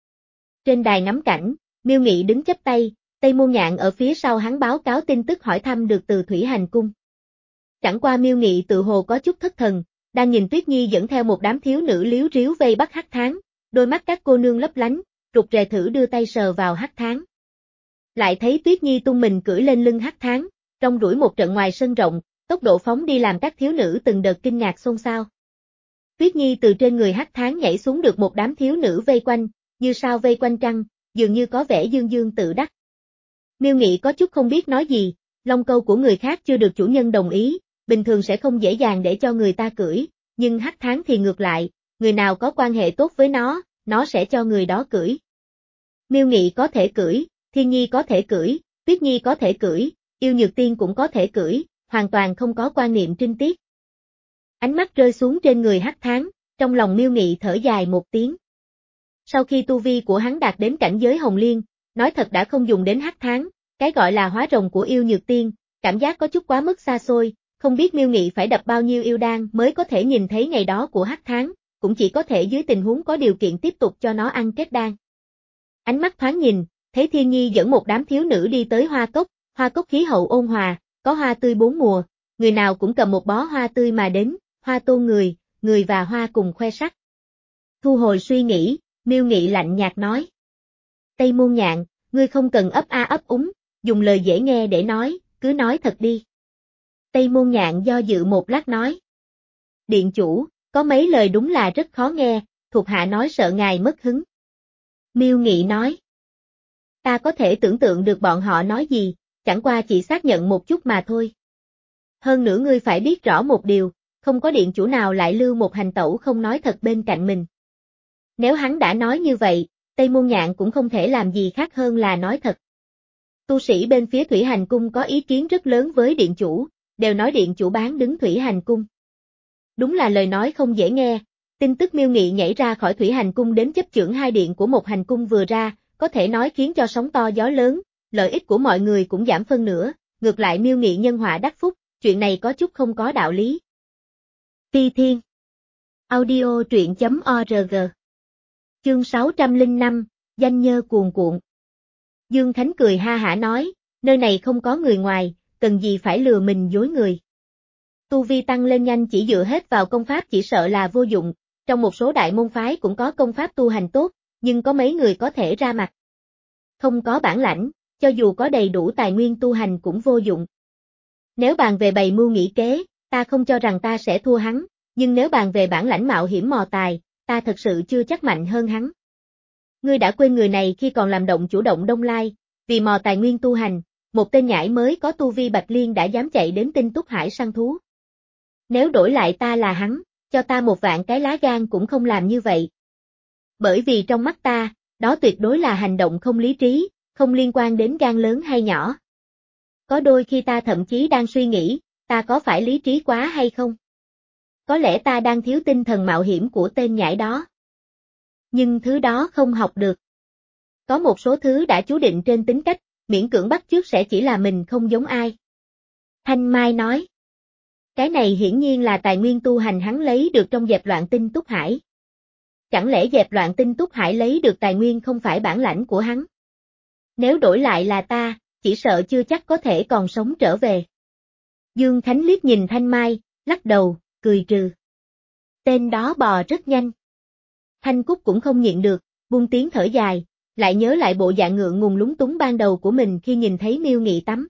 Trên đài ngắm cảnh, Miêu Nghị đứng chắp tay, Tây Môn Nhạn ở phía sau hắn báo cáo tin tức hỏi thăm được từ Thủy Hành Cung. Chẳng qua Miêu Nghị tự hồ có chút thất thần, đang nhìn Tuyết Nhi dẫn theo một đám thiếu nữ liếu riếu vây bắt Hắc Thán, đôi mắt các cô nương lấp lánh, rụt rè thử đưa tay sờ vào Hắc Thán. Lại thấy Tuyết Nhi tung mình cưỡi lên lưng Hắc Thán, trong đuổi một trận ngoài sân rộng, tốc độ phóng đi làm các thiếu nữ từng đợt kinh ngạc xôn xao. Tuyết Nhi từ trên người Hắc Thán nhảy xuống được một đám thiếu nữ vây quanh, như sao vây quanh trăng, dường như có vẻ dương dương tự đắc. Miêu Nghị có chút không biết nói gì, long câu của người khác chưa được chủ nhân đồng ý, bình thường sẽ không dễ dàng để cho người ta cưỡi, nhưng Hắc Thán thì ngược lại, người nào có quan hệ tốt với nó, nó sẽ cho người đó cưỡi. Miêu Nghị có thể cưỡi, Thiên Nhi có thể cưỡi, Tuyết Nhi có thể cưỡi, Yêu Nhược Tiên cũng có thể cưỡi, hoàn toàn không có quan niệm trinh tiết. Ánh mắt rơi xuống trên người Hắc Thán, trong lòng Miêu Nghị thở dài một tiếng. Sau khi tu vi của hắn đạt đến cảnh giới Hồng Liên, nói thật đã không dùng đến Hắc Thán, cái gọi là hóa rồng của Yêu Nhược Tiên, cảm giác có chút quá mức xa xôi, không biết Miêu Nghị phải đập bao nhiêu yêu đan mới có thể nhìn thấy ngày đó của Hắc Thán, cũng chỉ có thể dưới tình huống có điều kiện tiếp tục cho nó ăn kết đan. Ánh mắt thoáng nhìn, thấy Thiên Nhi dẫn một đám thiếu nữ đi tới hoa cốc, hoa cốc khí hậu ôn hòa, có hoa tươi bốn mùa, người nào cũng cầm một bó hoa tươi mà đến, hoa tôn người, người và hoa cùng khoe sắc. Thu hồi suy nghĩ, Miêu Nghị lạnh nhạt nói. Tây Môn Nhạn, ngươi không cần ấp a ấp úng, dùng lời dễ nghe để nói, cứ nói thật đi. Tây Môn Nhạn do dự một lát nói. Điện chủ, có mấy lời đúng là rất khó nghe, thuộc hạ nói sợ ngài mất hứng. Miêu Nghị nói. Ta có thể tưởng tượng được bọn họ nói gì, chẳng qua chỉ xác nhận một chút mà thôi. Hơn nữa ngươi phải biết rõ một điều, không có điện chủ nào lại lưu một hành tẩu không nói thật bên cạnh mình. Nếu hắn đã nói như vậy, Tây Môn Nhạn cũng không thể làm gì khác hơn là nói thật. Tu sĩ bên phía Thủy Hành Cung có ý kiến rất lớn với điện chủ, đều nói điện chủ bán đứng Thủy Hành Cung. Đúng là lời nói không dễ nghe, tin tức Miêu Nghị nhảy ra khỏi Thủy Hành Cung đến chấp chưởng hai điện của một hành cung vừa ra, có thể nói khiến cho sóng to gió lớn, lợi ích của mọi người cũng giảm phân nửa, ngược lại Miêu Nghị nhân họa đắc phúc, chuyện này có chút không có đạo lý. Ti Thiên Audio truyện chấm org Chương sáu trăm lẻ năm, danh nhơ cuồn cuộn. Dương Khánh cười ha hả nói, nơi này không có người ngoài, cần gì phải lừa mình dối người. Tu vi tăng lên nhanh chỉ dựa hết vào công pháp chỉ sợ là vô dụng, trong một số đại môn phái cũng có công pháp tu hành tốt, nhưng có mấy người có thể ra mặt. Không có bản lãnh, cho dù có đầy đủ tài nguyên tu hành cũng vô dụng. Nếu bàn về bày mưu nghĩ kế, ta không cho rằng ta sẽ thua hắn, nhưng nếu bàn về bản lãnh mạo hiểm mò tài, ta thật sự chưa chắc mạnh hơn hắn. Ngươi đã quên người này khi còn làm động chủ động Đông Lai, vì mò tài nguyên tu hành, một tên nhãi mới có tu vi Bạch Liên đã dám chạy đến Tinh Túc Hải săn thú. Nếu đổi lại ta là hắn, cho ta một vạn cái lá gan cũng không làm như vậy. Bởi vì trong mắt ta, đó tuyệt đối là hành động không lý trí, không liên quan đến gan lớn hay nhỏ. Có đôi khi ta thậm chí đang suy nghĩ, ta có phải lý trí quá hay không? Có lẽ ta đang thiếu tinh thần mạo hiểm của tên nhãi đó. Nhưng thứ đó không học được. Có một số thứ đã chú định trên tính cách, miễn cưỡng bắt chước sẽ chỉ là mình không giống ai. Thanh Mai nói. Cái này hiển nhiên là tài nguyên tu hành hắn lấy được trong dẹp loạn Tinh Túc Hải. Chẳng lẽ dẹp loạn Tinh Túc Hải lấy được tài nguyên không phải bản lãnh của hắn? Nếu đổi lại là ta, chỉ sợ chưa chắc có thể còn sống trở về. Dương Khánh liếc nhìn Thanh Mai, lắc đầu, cười trừ. Tên đó bò rất nhanh. Thanh Cúc cũng không nhịn được, buông tiếng thở dài, lại nhớ lại bộ dạng ngượng ngùng lúng túng ban đầu của mình khi nhìn thấy Miêu Nghị tắm.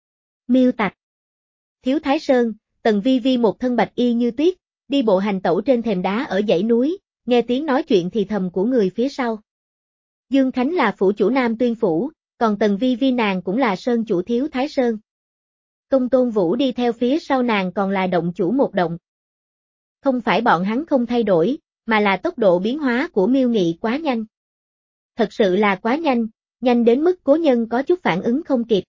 Miêu Tạch. Thiếu Thái Sơn, Tần Vi Vi một thân bạch y như tuyết, đi bộ hành tẩu trên thềm đá ở dãy núi, nghe tiếng nói chuyện thì thầm của người phía sau. Dương Khánh là phủ chủ Nam Tuyên Phủ, còn Tần Vi Vi nàng cũng là sơn chủ Thiếu Thái Sơn. Công Tôn Vũ đi theo phía sau nàng còn là động chủ một động. Không phải bọn hắn không thay đổi, mà là tốc độ biến hóa của Miêu Nghị quá nhanh. Thật sự là quá nhanh, nhanh đến mức cố nhân có chút phản ứng không kịp.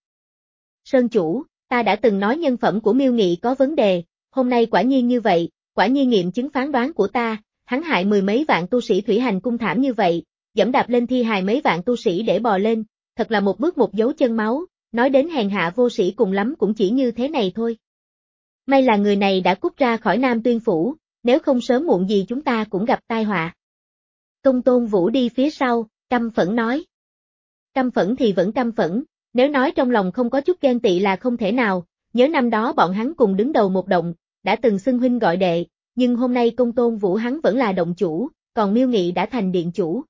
Sơn chủ, ta đã từng nói nhân phẩm của Miêu Nghị có vấn đề, hôm nay quả nhiên như vậy, quả nhiên nghiệm chứng phán đoán của ta, hắn hại mười mấy vạn tu sĩ Thủy Hành Cung thảm như vậy, dẫm đạp lên thi hài mấy vạn tu sĩ để bò lên, thật là một bước một dấu chân máu, nói đến hèn hạ vô sĩ cùng lắm cũng chỉ như thế này thôi. May là người này đã cút ra khỏi Nam Tuyên Phủ, nếu không sớm muộn gì chúng ta cũng gặp tai họa. Công Tôn Vũ đi phía sau, căm phẫn nói. Căm phẫn thì vẫn căm phẫn, nếu nói trong lòng không có chút ghen tị là không thể nào, nhớ năm đó bọn hắn cùng đứng đầu một động, đã từng xưng huynh gọi đệ, nhưng hôm nay Công Tôn Vũ hắn vẫn là động chủ, còn Miêu Nghị đã thành điện chủ.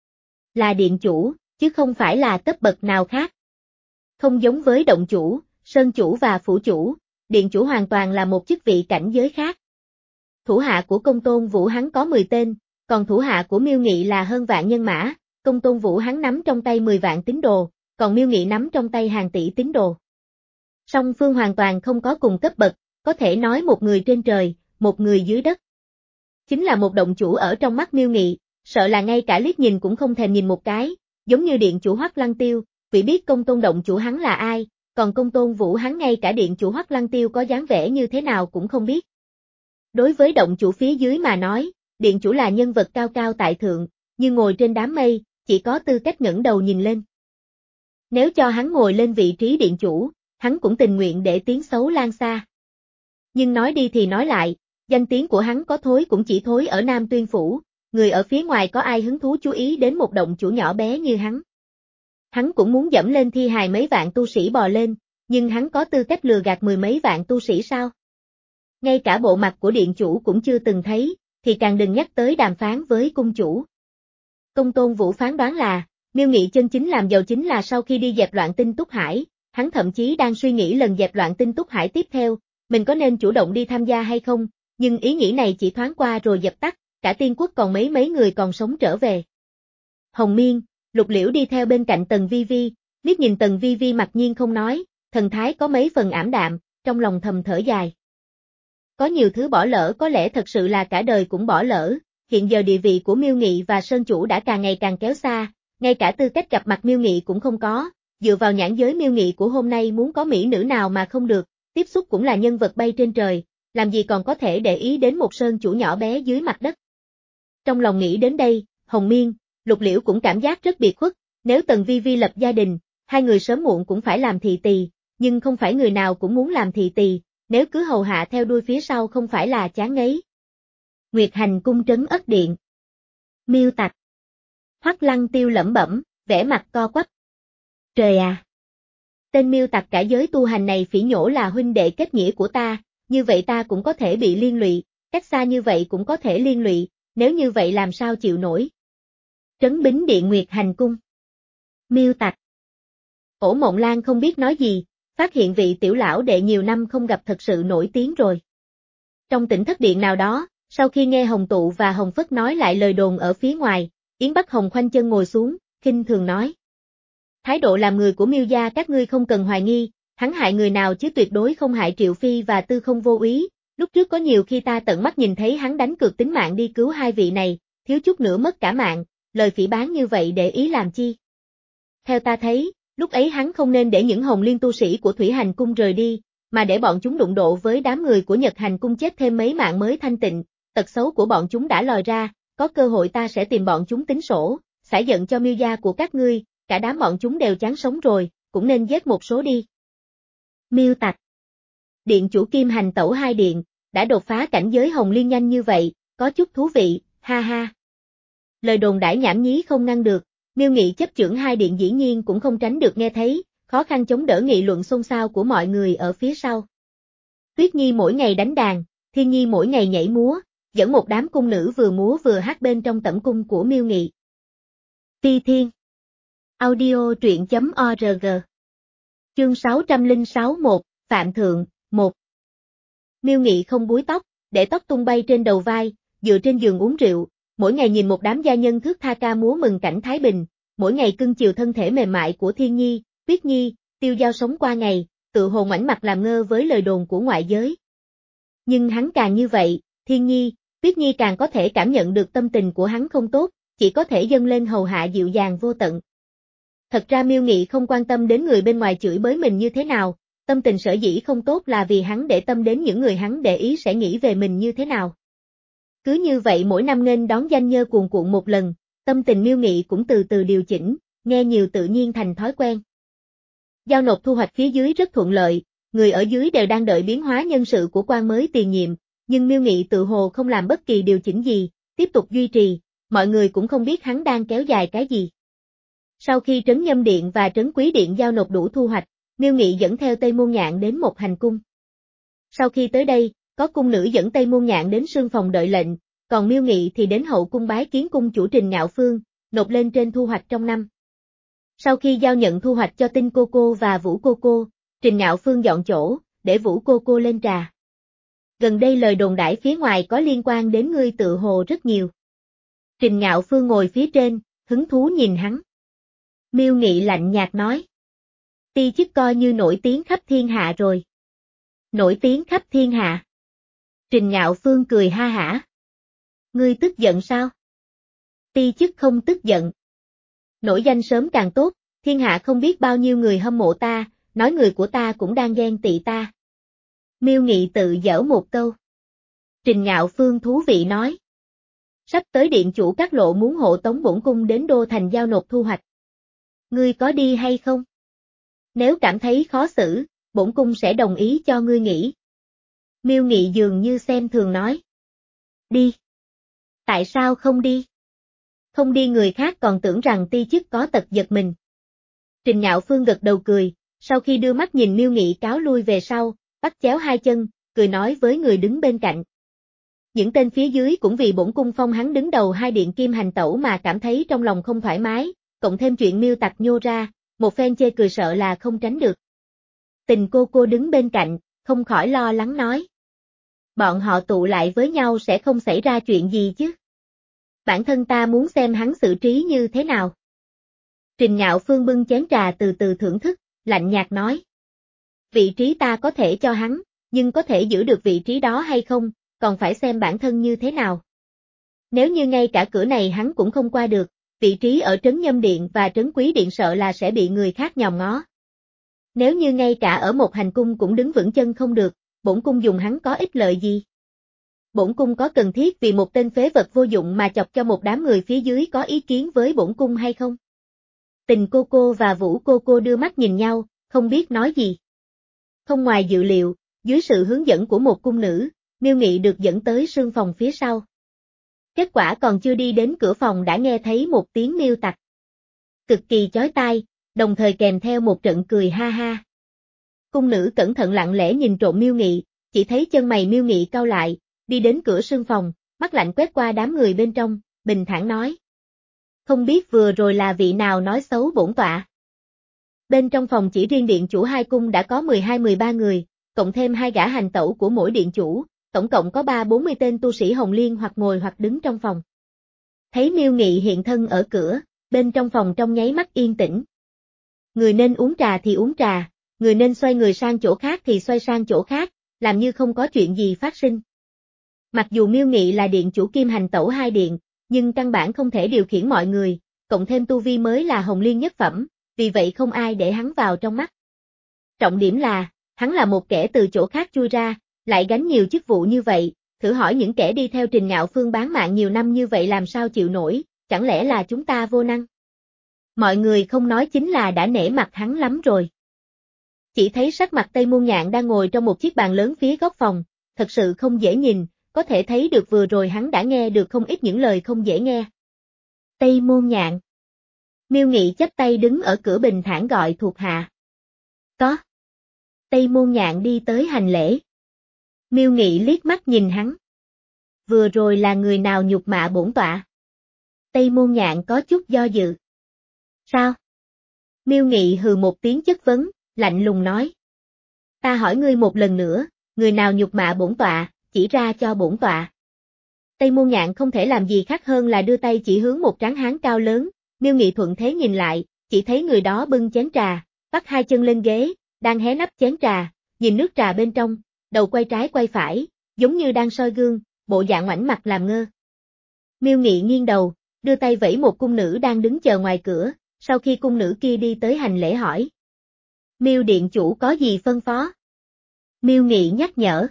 Là điện chủ, chứ không phải là cấp bậc nào khác. Không giống với động chủ, sơn chủ và phủ chủ, điện chủ hoàn toàn là một chức vị cảnh giới khác. Thủ hạ của Công Tôn Vũ hắn có mười tên, còn thủ hạ của Miêu Nghị là hơn vạn nhân mã, Công Tôn Vũ hắn nắm trong tay mười vạn tín đồ, còn Miêu Nghị nắm trong tay hàng tỷ tín đồ. Song phương hoàn toàn không có cùng cấp bậc, có thể nói một người trên trời, một người dưới đất. Chính là một động chủ ở trong mắt Miêu Nghị, sợ là ngay cả liếc nhìn cũng không thèm nhìn một cái, giống như điện chủ Hoắc Lăng Tiêu, vì biết Công Tôn động chủ hắn là ai, còn Công Tôn Vũ hắn ngay cả điện chủ Hoắc Lăng Tiêu có dáng vẻ như thế nào cũng không biết. Đối với động chủ phía dưới mà nói, điện chủ là nhân vật cao cao tại thượng, như ngồi trên đám mây, chỉ có tư cách ngẩng đầu nhìn lên. Nếu cho hắn ngồi lên vị trí điện chủ, hắn cũng tình nguyện để tiếng xấu lan xa. Nhưng nói đi thì nói lại, danh tiếng của hắn có thối cũng chỉ thối ở Nam Tuyên Phủ, người ở phía ngoài có ai hứng thú chú ý đến một động chủ nhỏ bé như hắn. Hắn cũng muốn dẫm lên thi hài mấy vạn tu sĩ bò lên, nhưng hắn có tư cách lừa gạt mười mấy vạn tu sĩ sao? Ngay cả bộ mặt của điện chủ cũng chưa từng thấy, thì càng đừng nhắc tới đàm phán với cung chủ. Công Tôn Vũ phán đoán là, Miêu Nghị chân chính làm giàu chính là sau khi đi dẹp loạn Tinh Túc Hải, hắn thậm chí đang suy nghĩ lần dẹp loạn Tinh Túc Hải tiếp theo, mình có nên chủ động đi tham gia hay không, nhưng ý nghĩ này chỉ thoáng qua rồi dập tắt, cả Tiên Quốc còn mấy mấy người còn sống trở về. Hồng Miên, Lục Liễu đi theo bên cạnh Tần Vi Vi, liếc nhìn Tần Vi Vi mặc nhiên không nói, thần thái có mấy phần ảm đạm, trong lòng thầm thở dài. Có nhiều thứ bỏ lỡ có lẽ thật sự là cả đời cũng bỏ lỡ, hiện giờ địa vị của Miêu Nghị và Sơn Chủ đã càng ngày càng kéo xa, ngay cả tư cách gặp mặt Miêu Nghị cũng không có, dựa vào nhãn giới Miêu Nghị của hôm nay muốn có mỹ nữ nào mà không được, tiếp xúc cũng là nhân vật bay trên trời, làm gì còn có thể để ý đến một Sơn Chủ nhỏ bé dưới mặt đất. Trong lòng nghĩ đến đây, Hồng Miên, Lục Liễu cũng cảm giác rất biệt khuất, nếu Tần Vi Vi lập gia đình, hai người sớm muộn cũng phải làm thị tỳ, nhưng không phải người nào cũng muốn làm thị tỳ, nếu cứ hầu hạ theo đuôi phía sau không phải là chán ngấy. Nguyệt Hành cung trấn Ất Điện. Miêu Tặc. Hoắc Lăng Tiêu lẩm bẩm, vẻ mặt co quắp. Trời à! Tên Miêu Tặc cả giới tu hành này phỉ nhổ là huynh đệ kết nghĩa của ta, như vậy ta cũng có thể bị liên lụy, cách xa như vậy cũng có thể liên lụy, nếu như vậy làm sao chịu nổi. Trấn Bính Điện Nguyệt Hành cung. Miêu Tặc. Ổ Mộng Lan không biết nói gì, phát hiện vị tiểu lão đệ nhiều năm không gặp thật sự nổi tiếng rồi. Trong Tỉnh Thất Điện nào đó, sau khi nghe Hồng Tụ và Hồng Phất nói lại lời đồn ở phía ngoài, Yến Bắc Hồng khoanh chân ngồi xuống, khinh thường nói. Thái độ làm người của Miêu gia các ngươi không cần hoài nghi, hắn hại người nào chứ tuyệt đối không hại Triệu Phi và Tư Không vô úy, lúc trước có nhiều khi ta tận mắt nhìn thấy hắn đánh cược tính mạng đi cứu hai vị này, thiếu chút nữa mất cả mạng, lời phỉ báng như vậy để ý làm chi. Theo ta thấy, lúc ấy hắn không nên để những Hồng Liên tu sĩ của Thủy Hành cung rời đi, mà để bọn chúng đụng độ với đám người của Nhật Hành cung chết thêm mấy mạng mới thanh tịnh, tật xấu của bọn chúng đã lòi ra, có cơ hội ta sẽ tìm bọn chúng tính sổ, xả giận cho Miêu gia của các ngươi, cả đám bọn chúng đều chán sống rồi, cũng nên giết một số đi. Miêu Tặc. Điện chủ Kim Hành tẩu hai điện, đã đột phá cảnh giới Hồng Liên nhanh như vậy, có chút thú vị, ha ha. Lời đồn đãi nhảm nhí không ngăn được, Miêu Nghị chấp chưởng hai điện dĩ nhiên cũng không tránh được nghe thấy, khó khăn chống đỡ nghị luận xôn xao của mọi người ở phía sau. Tuyết Nhi mỗi ngày đánh đàn, Thiên Nhi mỗi ngày nhảy múa, dẫn một đám cung nữ vừa múa vừa hát bên trong tẩm cung của Miêu Nghị. Phi Thiên. Audio truyện chấm org. Chương sáu trăm lẻ sáu một, Phạm Thượng, một. Miêu Nghị không búi tóc, để tóc tung bay trên đầu vai, dựa trên giường uống rượu, mỗi ngày nhìn một đám gia nhân thước tha ca múa mừng cảnh Thái Bình, mỗi ngày cưng chiều thân thể mềm mại của Thiên Nhi, Tuyết Nhi, tiêu giao sống qua ngày, tự hồ ngoảnh mặt làm ngơ với lời đồn của ngoại giới. Nhưng hắn càng như vậy, Thiên Nhi, Tuyết Nhi càng có thể cảm nhận được tâm tình của hắn không tốt, chỉ có thể dâng lên hầu hạ dịu dàng vô tận. Thật ra Miêu Nghị không quan tâm đến người bên ngoài chửi bới mình như thế nào, tâm tình sở dĩ không tốt là vì hắn để tâm đến những người hắn để ý sẽ nghĩ về mình như thế nào. Cứ như vậy mỗi năm nghênh đón danh nhơ cuồn cuộn một lần, tâm tình Miêu Nghị cũng từ từ điều chỉnh, nghe nhiều tự nhiên thành thói quen. Giao nộp thu hoạch phía dưới rất thuận lợi, người ở dưới đều đang đợi biến hóa nhân sự của quan mới tiền nhiệm, nhưng Miêu Nghị tự hồ không làm bất kỳ điều chỉnh gì, tiếp tục duy trì, mọi người cũng không biết hắn đang kéo dài cái gì. Sau khi Trấn Nhâm Điện và Trấn Quý Điện giao nộp đủ thu hoạch, Miêu Nghị dẫn theo Tây Môn Nhạn đến một hành cung. Sau khi tới đây, có cung nữ dẫn Tây Môn Nhạn đến sương phòng đợi lệnh, còn Miêu Nghị thì đến hậu cung bái kiến cung chủ Trình Ngạo Phương, nộp lên trên thu hoạch trong năm. Sau khi giao nhận thu hoạch cho Tinh cô cô và Vũ cô cô, Trình Ngạo Phương dọn chỗ, để Vũ cô cô lên trà. Gần đây lời đồn đãi phía ngoài có liên quan đến ngươi tự hồ rất nhiều. Trình Ngạo Phương ngồi phía trên, hứng thú nhìn hắn. Miêu Nghị lạnh nhạt nói. Ti chức coi như nổi tiếng khắp thiên hạ rồi. Nổi tiếng khắp thiên hạ. Trình Ngạo Phương cười ha hả. Ngươi tức giận sao? Ti chức không tức giận. Nổi danh sớm càng tốt, thiên hạ không biết bao nhiêu người hâm mộ ta, nói người của ta cũng đang ghen tị ta. Miêu Nghị tự giễu một câu. Trình Ngạo Phương thú vị nói. Sắp tới điện chủ các lộ muốn hộ tống bổn cung đến đô thành giao nộp thu hoạch. Ngươi có đi hay không? Nếu cảm thấy khó xử, bổn cung sẽ đồng ý cho ngươi nghỉ. Miêu Nghị dường như xem thường nói. Đi. Tại sao không đi? Không đi người khác còn tưởng rằng ti chức có tật giật mình. Trình Ngạo Phương gật đầu cười, sau khi đưa mắt nhìn Miêu Nghị cáo lui về sau, bắt chéo hai chân, cười nói với người đứng bên cạnh. Những tên phía dưới cũng vì bổn cung phong hắn đứng đầu hai điện kim hành tẩu mà cảm thấy trong lòng không thoải mái, cộng thêm chuyện Miêu tặc nhô ra, một phen chê cười sợ là không tránh được. Tình cô cô đứng bên cạnh, không khỏi lo lắng nói. Bọn họ tụ lại với nhau sẽ không xảy ra chuyện gì chứ. Bản thân ta muốn xem hắn xử trí như thế nào. Trình Ngạo Phương bưng chén trà từ từ thưởng thức, lạnh nhạt nói. Vị trí ta có thể cho hắn, nhưng có thể giữ được vị trí đó hay không, còn phải xem bản thân như thế nào. Nếu như ngay cả cửa này hắn cũng không qua được, vị trí ở Trấn Nhâm Điện và Trấn Quý Điện sợ là sẽ bị người khác nhòm ngó. Nếu như ngay cả ở một hành cung cũng đứng vững chân không được, bổn cung dùng hắn có ích lợi gì? Bổn cung có cần thiết vì một tên phế vật vô dụng mà chọc cho một đám người phía dưới có ý kiến với bổn cung hay không? Tình cô cô và Vũ cô cô đưa mắt nhìn nhau, không biết nói gì. Không ngoài dự liệu, dưới sự hướng dẫn của một cung nữ, Miêu Nghị được dẫn tới sương phòng phía sau. Kết quả còn chưa đi đến cửa phòng đã nghe thấy một tiếng miêu tặc. Cực kỳ chói tai, đồng thời kèm theo một trận cười ha ha. Cung nữ cẩn thận lặng lẽ nhìn trộm Miêu Nghị, chỉ thấy chân mày Miêu Nghị cau lại, đi đến cửa sương phòng, mắt lạnh quét qua đám người bên trong, bình thản nói. Không biết vừa rồi là vị nào nói xấu bổn tọa. Bên trong phòng chỉ riêng điện chủ hai cung đã có mười hai mười ba người, cộng thêm hai gã hành tẩu của mỗi điện chủ, tổng cộng có ba bốn mươi tên tu sĩ Hồng Liên hoặc ngồi hoặc đứng trong phòng. Thấy Miêu Nghị hiện thân ở cửa, bên trong phòng trong nháy mắt yên tĩnh. Người nên uống trà thì uống trà, người nên xoay người sang chỗ khác thì xoay sang chỗ khác, làm như không có chuyện gì phát sinh. Mặc dù Miêu Nghị là điện chủ kim hành tẩu hai điện, nhưng căn bản không thể điều khiển mọi người, cộng thêm tu vi mới là Hồng Liên nhất phẩm, vì vậy không ai để hắn vào trong mắt. Trọng điểm là, hắn là một kẻ từ chỗ khác chui ra, lại gánh nhiều chức vụ như vậy, thử hỏi những kẻ đi theo Trình Ngạo Phương bán mạng nhiều năm như vậy làm sao chịu nổi, chẳng lẽ là chúng ta vô năng? Mọi người không nói chính là đã nể mặt hắn lắm rồi. Chỉ thấy sắc mặt Tây Môn Nhạn đang ngồi trong một chiếc bàn lớn phía góc phòng, thật sự không dễ nhìn, có thể thấy được vừa rồi hắn đã nghe được không ít những lời không dễ nghe. Tây Môn Nhạn. Miêu Nghị chắp tay đứng ở cửa bình thản gọi thuộc hạ. Có. Tây Môn Nhạn đi tới hành lễ. Miêu Nghị liếc mắt nhìn hắn. Vừa rồi là người nào nhục mạ bổn tọa? Tây Môn Nhạn có chút do dự. Sao? Miêu Nghị hừ một tiếng chất vấn, lạnh lùng nói. Ta hỏi ngươi một lần nữa, người nào nhục mạ bổn tọa, chỉ ra cho bổn tọa. Tây Môn Nhạn không thể làm gì khác hơn là đưa tay chỉ hướng một tráng hán cao lớn, Miêu Nghị thuận thế nhìn lại, chỉ thấy người đó bưng chén trà, vắt hai chân lên ghế, đang hé nắp chén trà, nhìn nước trà bên trong, đầu quay trái quay phải, giống như đang soi gương, bộ dạng ngoảnh mặt làm ngơ. Miêu Nghị nghiêng đầu, đưa tay vẫy một cung nữ đang đứng chờ ngoài cửa, sau khi cung nữ kia đi tới hành lễ hỏi. Miêu điện chủ có gì phân phó? Miêu Nghị nhắc nhở.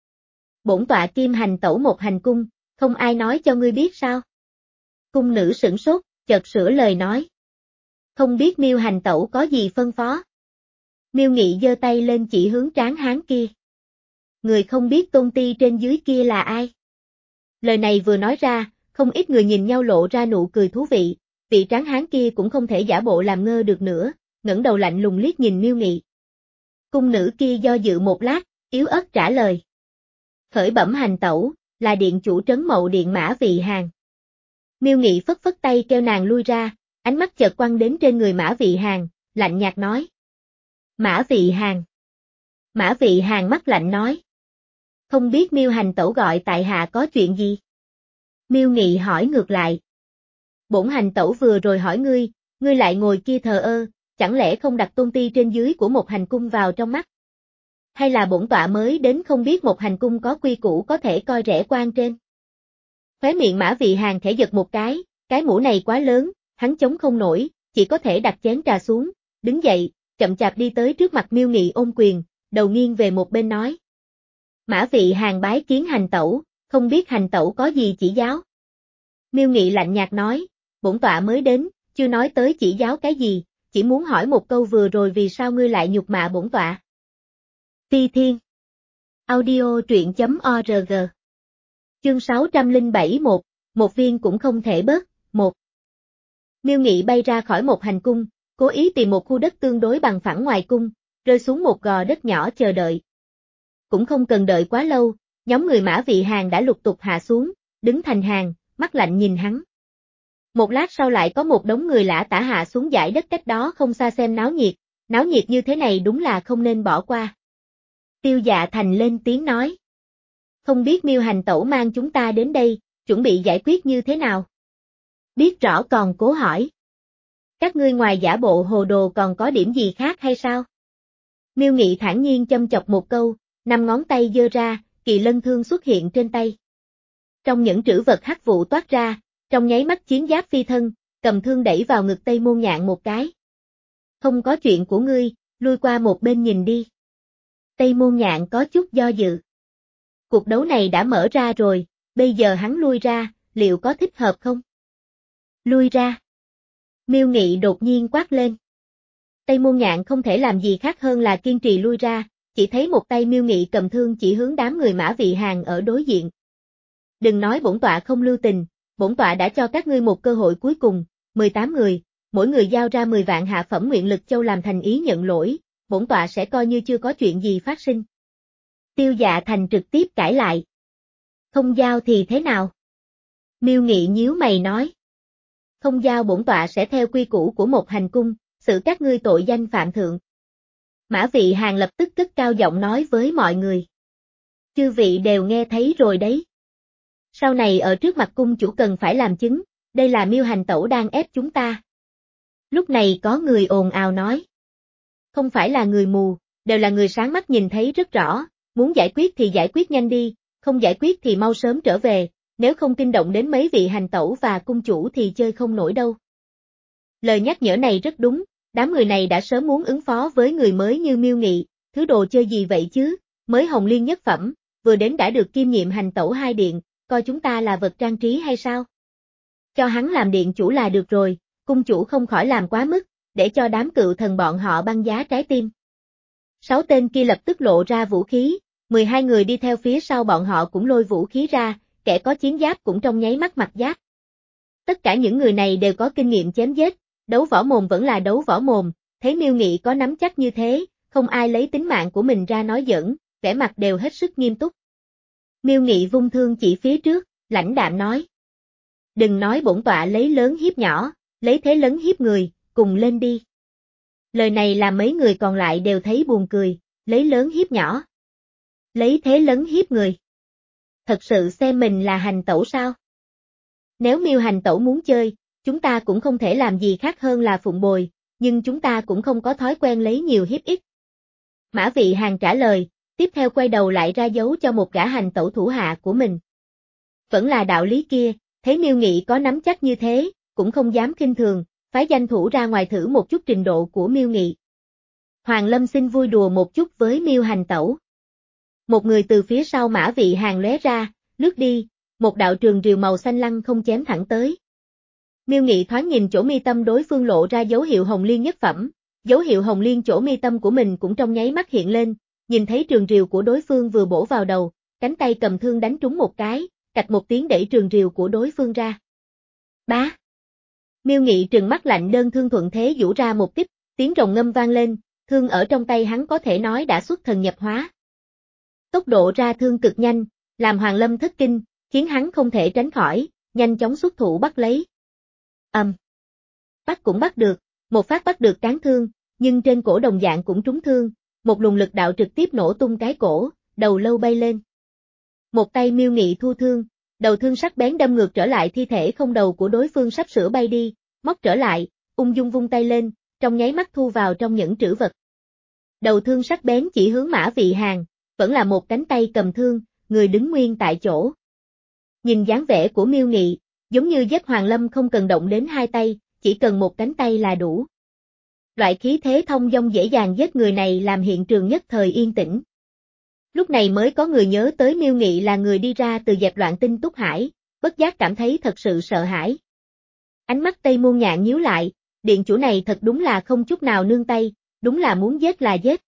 Bổn tọa kim hành tẩu một hành cung, không ai nói cho ngươi biết sao? Cung nữ sửng sốt, chợt sửa lời nói. Không biết Miêu hành tẩu có gì phân phó? Miêu Nghị giơ tay lên chỉ hướng tráng hán kia. Người không biết tôn ti trên dưới kia là ai? Lời này vừa nói ra, không ít người nhìn nhau lộ ra nụ cười thú vị, vị tráng hán kia cũng không thể giả bộ làm ngơ được nữa, ngẩng đầu lạnh lùng liếc nhìn Miêu Nghị. Cung nữ kia do dự một lát, yếu ớt trả lời. Khởi bẩm hành tẩu, là điện chủ trấn Mậu Điện Mã Vị Hàn. Miêu Nghị phất phất tay kêu nàng lui ra, ánh mắt chợt quăng đến trên người Mã Vị Hàn, lạnh nhạt nói. Mã Vị Hàn. Mã Vị Hàn mắt lạnh nói. Không biết Miêu hành tẩu gọi tại hạ có chuyện gì? Miêu Nghị hỏi ngược lại. Bổn hành tẩu vừa rồi hỏi ngươi, ngươi lại ngồi kia thờ ơ, chẳng lẽ không đặt tôn ti trên dưới của một hành cung vào trong mắt? Hay là bổn tọa mới đến không biết một hành cung có quy củ có thể coi rẻ quan trên? Khóe miệng Mã Vị Hàn khẽ giật một cái, cái mũ này quá lớn, hắn chống không nổi, chỉ có thể đặt chén trà xuống, đứng dậy, chậm chạp đi tới trước mặt Miêu Nghị ôm quyền, đầu nghiêng về một bên nói. Mã Vị Hàn bái kiến hành tẩu, không biết hành tẩu có gì chỉ giáo? Miêu Nghị lạnh nhạt nói, bổn tọa mới đến, chưa nói tới chỉ giáo cái gì, chỉ muốn hỏi một câu vừa rồi vì sao ngươi lại nhục mạ bổn tọa. Phi Thiên Audio truyện chấm org Chương sáu trăm lẻ bảy một, một viên cũng không thể bớt, một. Miêu Nghị bay ra khỏi một hành cung, cố ý tìm một khu đất tương đối bằng phẳng ngoài cung, rơi xuống một gò đất nhỏ chờ đợi. Cũng không cần đợi quá lâu, nhóm người Mã Vị Hàn đã lục tục hạ xuống, đứng thành hàng, mắt lạnh nhìn hắn. Một lát sau lại có một đống người lã tả hạ xuống dải đất cách đó không xa xem náo nhiệt, náo nhiệt như thế này đúng là không nên bỏ qua. Tiêu Dạ Thành lên tiếng nói. Không biết Miêu hành tẩu mang chúng ta đến đây, chuẩn bị giải quyết như thế nào? Biết rõ còn cố hỏi. Các ngươi ngoài giả bộ hồ đồ còn có điểm gì khác hay sao? Miêu Nghị thản nhiên châm chọc một câu, năm ngón tay giơ ra, kỳ lân thương xuất hiện trên tay. Trong những trữ vật hắc vụ toát ra, trong nháy mắt chiến giáp phi thân, cầm thương đẩy vào ngực Tây Môn Nhạn một cái. Không có chuyện của ngươi, lui qua một bên nhìn đi. Tây Môn Nhạn có chút do dự. Cuộc đấu này đã mở ra rồi, bây giờ hắn lui ra, liệu có thích hợp không? Lui ra. Miêu Nghị đột nhiên quát lên. Tây Môn Nhạn không thể làm gì khác hơn là kiên trì lui ra, chỉ thấy một tay Miêu Nghị cầm thương chỉ hướng đám người Mã Vị Hàn ở đối diện. Đừng nói bổn tọa không lưu tình, bổn tọa đã cho các ngươi một cơ hội cuối cùng, mười tám người, mỗi người giao ra mười vạn hạ phẩm nguyện lực châu làm thành ý nhận lỗi, bổn tọa sẽ coi như chưa có chuyện gì phát sinh. Tiêu Dạ Thành trực tiếp cãi lại. Không giao thì thế nào? Miêu Nghị nhíu mày nói. Không giao bổn tọa sẽ theo quy củ của một hành cung, xử các ngươi tội danh phạm thượng. Mã Vị Hàn lập tức cất cao giọng nói với mọi người. Chư vị đều nghe thấy rồi đấy. Sau này ở trước mặt cung chủ cần phải làm chứng, đây là Miêu hành tẩu đang ép chúng ta. Lúc này có người ồn ào nói. Không phải là người mù, đều là người sáng mắt nhìn thấy rất rõ, muốn giải quyết thì giải quyết nhanh đi, không giải quyết thì mau sớm trở về, nếu không kinh động đến mấy vị hành tẩu và cung chủ thì chơi không nổi đâu. Lời nhắc nhở này rất đúng, đám người này đã sớm muốn ứng phó với người mới như Miêu Nghị, thứ đồ chơi gì vậy chứ, mới Hồng Liên nhất phẩm, vừa đến đã được kiêm nhiệm hành tẩu hai điện, coi chúng ta là vật trang trí hay sao? Cho hắn làm điện chủ là được rồi, cung chủ không khỏi làm quá mức, để cho đám cựu thần bọn họ băng giá trái tim. Sáu tên kia lập tức lộ ra vũ khí, mười hai người đi theo phía sau bọn họ cũng lôi vũ khí ra, kẻ có chiến giáp cũng trong nháy mắt mặc giáp. Tất cả những người này đều có kinh nghiệm chém giết, đấu võ mồm vẫn là đấu võ mồm, thấy Miêu Nghị có nắm chắc như thế, không ai lấy tính mạng của mình ra nói giỡn, vẻ mặt đều hết sức nghiêm túc. Miêu Nghị vung thương chỉ phía trước, lãnh đạm nói. Đừng nói bổn tọa lấy lớn hiếp nhỏ, lấy thế lớn hiếp người, cùng lên đi. Lời này làm mấy người còn lại đều thấy buồn cười, lấy lớn hiếp nhỏ. Lấy thế lớn hiếp người. Thật sự xem mình là hành tẩu sao? Nếu Miêu hành tẩu muốn chơi, chúng ta cũng không thể làm gì khác hơn là phụng bồi, nhưng chúng ta cũng không có thói quen lấy nhiều hiếp ít. Mã Vị Hàn trả lời, tiếp theo quay đầu lại ra dấu cho một gã hành tẩu thủ hạ của mình. Vẫn là đạo lý kia, thấy Miêu Nghị có nắm chắc như thế, cũng không dám khinh thường, phái danh thủ ra ngoài thử một chút trình độ của Miêu Nghị. Hoàng Lâm xin vui đùa một chút với Miêu hành tẩu. Một người từ phía sau Mã Vị Hàn lóe ra, lướt đi, một đạo trường rìu màu xanh lăng không chém thẳng tới. Miêu Nghị thoáng nhìn chỗ mi tâm đối phương lộ ra dấu hiệu Hồng Liên nhất phẩm, dấu hiệu Hồng Liên chỗ mi tâm của mình cũng trong nháy mắt hiện lên, nhìn thấy trường rìu của đối phương vừa bổ vào đầu, cánh tay cầm thương đánh trúng một cái, cạch một tiếng đẩy trường rìu của đối phương ra. Bá! Miêu Nghị trừng mắt lạnh đơn thương thuận thế vũ ra một kích, tiếng rồng ngâm vang lên, thương ở trong tay hắn có thể nói đã xuất thần nhập hóa. Tốc độ ra thương cực nhanh, làm Hoàng Lâm thất kinh, khiến hắn không thể tránh khỏi, nhanh chóng xuất thủ bắt lấy. Ầm. Um. Bắt cũng bắt được, một phát bắt được cán thương, nhưng trên cổ đồng dạng cũng trúng thương, một luồng lực đạo trực tiếp nổ tung cái cổ, đầu lâu bay lên. Một tay Miêu Nghị thu thương, đầu thương sắc bén đâm ngược trở lại thi thể không đầu của đối phương sắp sửa bay đi, móc trở lại, ung dung vung tay lên, trong nháy mắt thu vào trong nhẫn trữ vật. Đầu thương sắc bén chỉ hướng Mã Vị Hàn, vẫn là một cánh tay cầm thương, người đứng nguyên tại chỗ. Nhìn dáng vẻ của Miêu Nghị, giống như giết Hoàng Lâm không cần động đến hai tay, chỉ cần một cánh tay là đủ. Loại khí thế thông dong dễ dàng giết người này làm hiện trường nhất thời yên tĩnh. Lúc này mới có người nhớ tới Miêu Nghị là người đi ra từ dẹp loạn tinh Túc Hải, bất giác cảm thấy thật sự sợ hãi. Ánh mắt Tây Môn Nhạn nhíu lại, điện chủ này thật đúng là không chút nào nương tay, đúng là muốn giết là giết.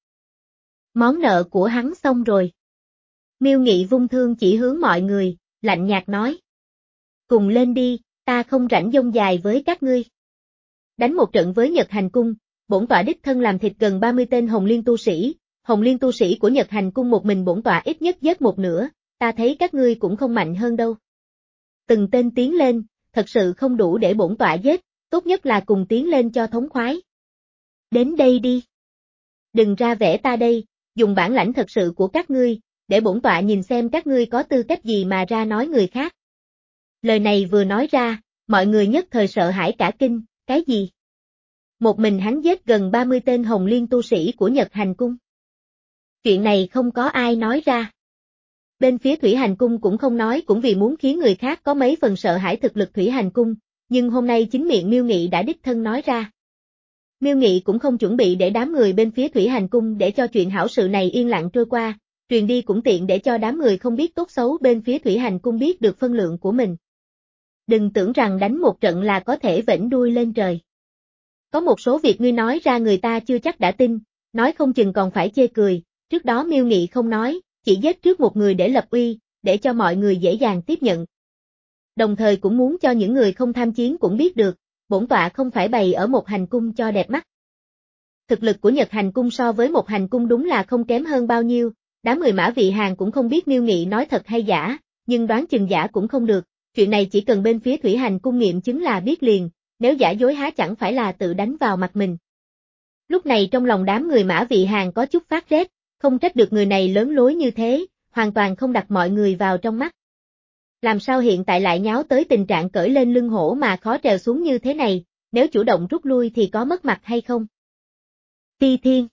Món nợ của hắn xong rồi. Miêu Nghị vung thương chỉ hướng mọi người, lạnh nhạt nói. Cùng lên đi, ta không rảnh dông dài với các ngươi. Đánh một trận với Nhật Hành Cung, bổn tọa đích thân làm thịt gần ba mươi tên Hồng Liên tu sĩ, Hồng Liên tu sĩ của Nhật Hành Cung một mình bổn tọa ít nhất giết một nửa, ta thấy các ngươi cũng không mạnh hơn đâu. Từng tên tiến lên, thật sự không đủ để bổn tọa giết, tốt nhất là cùng tiến lên cho thống khoái. Đến đây đi. Đừng ra vẻ ta đây, dùng bản lãnh thật sự của các ngươi, để bổn tọa nhìn xem các ngươi có tư cách gì mà ra nói người khác. Lời này vừa nói ra, mọi người nhất thời sợ hãi cả kinh, cái gì? Một mình hắn giết gần ba mươi tên Hồng Liên tu sĩ của Nhật Hành Cung. Chuyện này không có ai nói ra. Bên phía Thủy Hành Cung cũng không nói cũng vì muốn khiến người khác có mấy phần sợ hãi thực lực Thủy Hành Cung, nhưng hôm nay chính miệng Miêu Nghị đã đích thân nói ra. Miêu Nghị cũng không chuẩn bị để đám người bên phía Thủy Hành Cung để cho chuyện hảo sự này yên lặng trôi qua, truyền đi cũng tiện để cho đám người không biết tốt xấu bên phía Thủy Hành Cung biết được phân lượng của mình. Đừng tưởng rằng đánh một trận là có thể vểnh đuôi lên trời. Có một số việc ngươi nói ra người ta chưa chắc đã tin, nói không chừng còn phải chê cười, trước đó Miêu Nghị không nói, chỉ giết trước một người để lập uy, để cho mọi người dễ dàng tiếp nhận. Đồng thời cũng muốn cho những người không tham chiến cũng biết được, bổn tọa không phải bày ở một hành cung cho đẹp mắt. Thực lực của Nhật Hành Cung so với một hành cung đúng là không kém hơn bao nhiêu, đám người Mã Vị Hàn cũng không biết Miêu Nghị nói thật hay giả, nhưng đoán chừng giả cũng không được, chuyện này chỉ cần bên phía Thủy Hành Cung nghiệm chứng là biết liền, nếu giả dối há chẳng phải là tự đánh vào mặt mình. Lúc này trong lòng đám người Mã Vị Hàn có chút phát rét, không trách được người này lớn lối như thế, hoàn toàn không đặt mọi người vào trong mắt. Làm sao hiện tại lại nháo tới tình trạng cởi lên lưng hổ mà khó trèo xuống như thế này, nếu chủ động rút lui thì có mất mặt hay không? Ti Thiên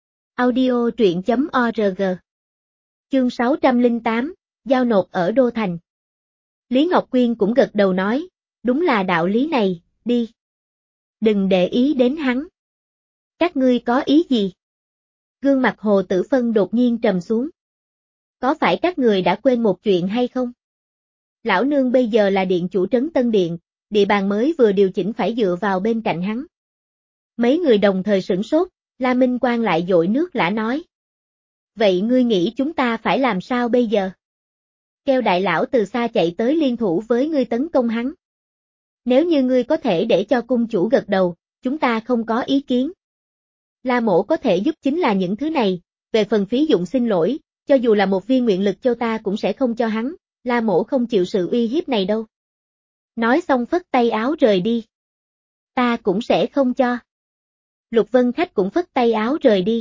Audio truyện chấm org Chương sáu trăm lẻ tám, giao nộp ở Đô Thành. Lý Ngọc Quyên cũng gật đầu nói, đúng là đạo lý này, đi. Đừng để ý đến hắn. Các ngươi có ý gì? Gương mặt Hồ Tử Phân đột nhiên trầm xuống. Có phải các người đã quên một chuyện hay không? Lão nương bây giờ là điện chủ trấn Tân Điện, địa bàn mới vừa điều chỉnh phải dựa vào bên cạnh hắn. Mấy người đồng thời sửng sốt, La Minh Quang lại dội nước lã nói. Vậy ngươi nghĩ chúng ta phải làm sao bây giờ? Kêu đại lão từ xa chạy tới liên thủ với ngươi tấn công hắn. Nếu như ngươi có thể để cho cung chủ gật đầu, chúng ta không có ý kiến. La Mỗ có thể giúp chính là những thứ này, về phần phí dụng xin lỗi, cho dù là một viên nguyện lực châu ta cũng sẽ không cho hắn, La Mỗ không chịu sự uy hiếp này đâu. Nói xong phất tay áo rời đi. Ta cũng sẽ không cho. Lục Vân Khách cũng phất tay áo rời đi.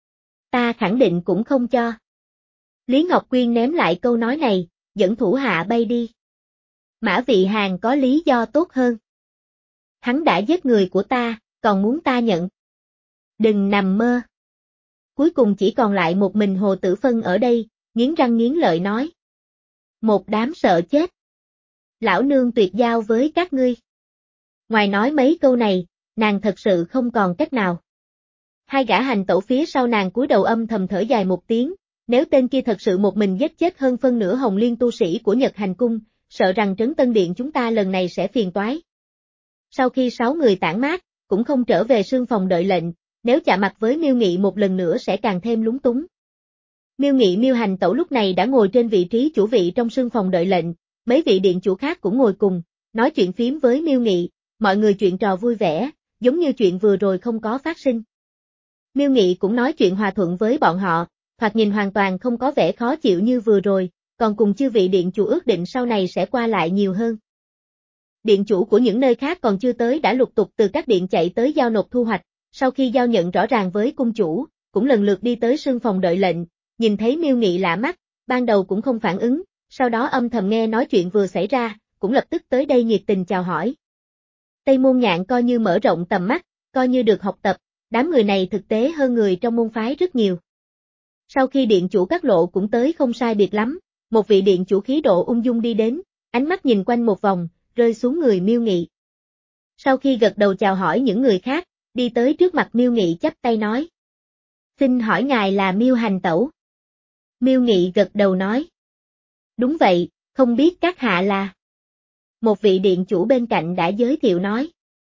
Ta khẳng định cũng không cho. Lý Ngọc Quyên ném lại câu nói này, dẫn thủ hạ bay đi. Mã Vị Hàn có lý do tốt hơn. Hắn đã giết người của ta, còn muốn ta nhận. Đừng nằm mơ. Cuối cùng chỉ còn lại một mình Hồ Tử Phân ở đây, nghiến răng nghiến lợi nói. Một đám sợ chết. Lão nương tuyệt giao với các ngươi. Ngoài nói mấy câu này, nàng thật sự không còn cách nào. Hai gã hành tẩu phía sau nàng cúi đầu âm thầm thở dài một tiếng, nếu tên kia thật sự một mình giết chết hơn phân nửa Hồng Liên tu sĩ của Nhật Hành Cung, sợ rằng trấn Tân Điện chúng ta lần này sẽ phiền toái. Sau khi sáu người tản mát, cũng không trở về sương phòng đợi lệnh, nếu chạm mặt với Miêu Nghị một lần nữa sẽ càng thêm lúng túng. Miêu Nghị Miêu Hành Tẩu lúc này đã ngồi trên vị trí chủ vị trong sương phòng đợi lệnh, mấy vị điện chủ khác cũng ngồi cùng, nói chuyện phím với Miêu Nghị, mọi người chuyện trò vui vẻ, giống như chuyện vừa rồi không có phát sinh. Miêu Nghị cũng nói chuyện hòa thuận với bọn họ, thoạt nhìn hoàn toàn không có vẻ khó chịu như vừa rồi, còn cùng chư vị điện chủ ước định sau này sẽ qua lại nhiều hơn. Điện chủ của những nơi khác còn chưa tới đã lục tục từ các điện chạy tới giao nộp thu hoạch, sau khi giao nhận rõ ràng với cung chủ, cũng lần lượt đi tới sương phòng đợi lệnh, nhìn thấy Miêu Nghị lạ mắt, ban đầu cũng không phản ứng, sau đó âm thầm nghe nói chuyện vừa xảy ra, cũng lập tức tới đây nhiệt tình chào hỏi. Tây Môn Nhạn coi như mở rộng tầm mắt, coi như được học tập, đám người này thực tế hơn người trong môn phái rất nhiều. Sau khi điện chủ các lộ cũng tới không sai biệt lắm, một vị điện chủ khí độ ung dung đi đến, ánh mắt nhìn quanh một vòng, rơi xuống người Miêu Nghị. Sau khi gật đầu chào hỏi những người khác, đi tới trước mặt Miêu Nghị chắp tay nói. Xin hỏi ngài là Miêu Hành Tẩu? Miêu Nghị gật đầu nói. Đúng vậy, không biết các hạ là. Một vị điện chủ bên cạnh đã giới thiệu nói.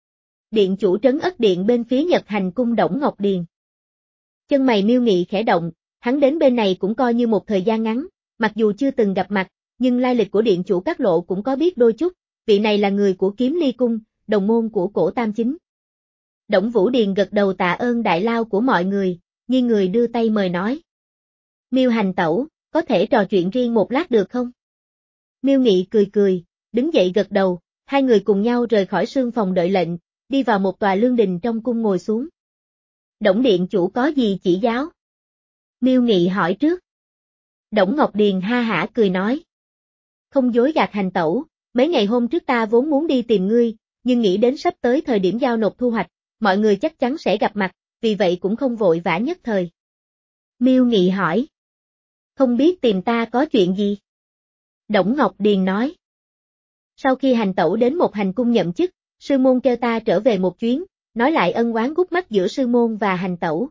Điện chủ trấn ất điện bên phía Nhật Hành cung Đổng Ngọc Điền. Chân mày Miêu Nghị khẽ động, hắn đến bên này cũng coi như một thời gian ngắn, mặc dù chưa từng gặp mặt, nhưng lai lịch của điện chủ các lộ cũng có biết đôi chút, vị này là người của Kiếm Ly cung, đồng môn của Cổ Tam Chính. Đổng Vũ Điền gật đầu tạ ơn đại lao của mọi người, nghiêng người đưa tay mời nói. Miêu Hành Tẩu, có thể trò chuyện riêng một lát được không? Miêu Nghị cười cười, đứng dậy gật đầu, hai người cùng nhau rời khỏi sương phòng đợi lệnh, đi vào một tòa lương đình trong cung ngồi xuống. Đổng điện chủ có gì chỉ giáo? Miêu Nghị hỏi trước. Đổng Ngọc Điền ha hả cười nói. Không dối gạt Hành Tẩu, mấy ngày hôm trước ta vốn muốn đi tìm ngươi, nhưng nghĩ đến sắp tới thời điểm giao nộp thu hoạch, mọi người chắc chắn sẽ gặp mặt, vì vậy cũng không vội vã nhất thời. Miêu Nghị hỏi. Không biết tìm ta có chuyện gì? Đổng Ngọc Điền nói. Sau khi Hành Tẩu đến một hành cung nhậm chức, sư môn kêu ta trở về một chuyến, nói lại ân oán gút mắt giữa sư môn và Hành Tẩu.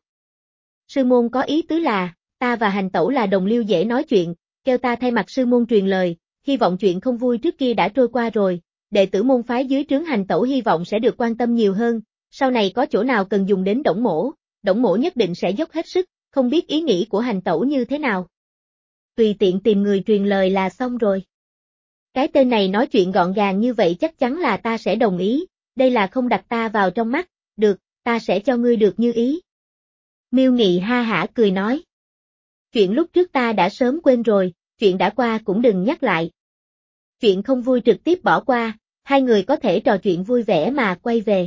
Sư môn có ý tứ là, ta và Hành Tẩu là đồng liêu dễ nói chuyện, kêu ta thay mặt sư môn truyền lời, hy vọng chuyện không vui trước kia đã trôi qua rồi, đệ tử môn phái dưới trướng Hành Tẩu hy vọng sẽ được quan tâm nhiều hơn, sau này có chỗ nào cần dùng đến Đổng mỗ, Đổng mỗ nhất định sẽ dốc hết sức, không biết ý nghĩ của Hành Tẩu như thế nào. Tùy tiện tìm người truyền lời là xong rồi. Cái tên này nói chuyện gọn gàng như vậy chắc chắn là ta sẽ đồng ý, đây là không đặt ta vào trong mắt, được, ta sẽ cho ngươi được như ý. Miêu Nghị ha hả cười nói. Chuyện lúc trước ta đã sớm quên rồi, chuyện đã qua cũng đừng nhắc lại. Chuyện không vui trực tiếp bỏ qua, hai người có thể trò chuyện vui vẻ mà quay về.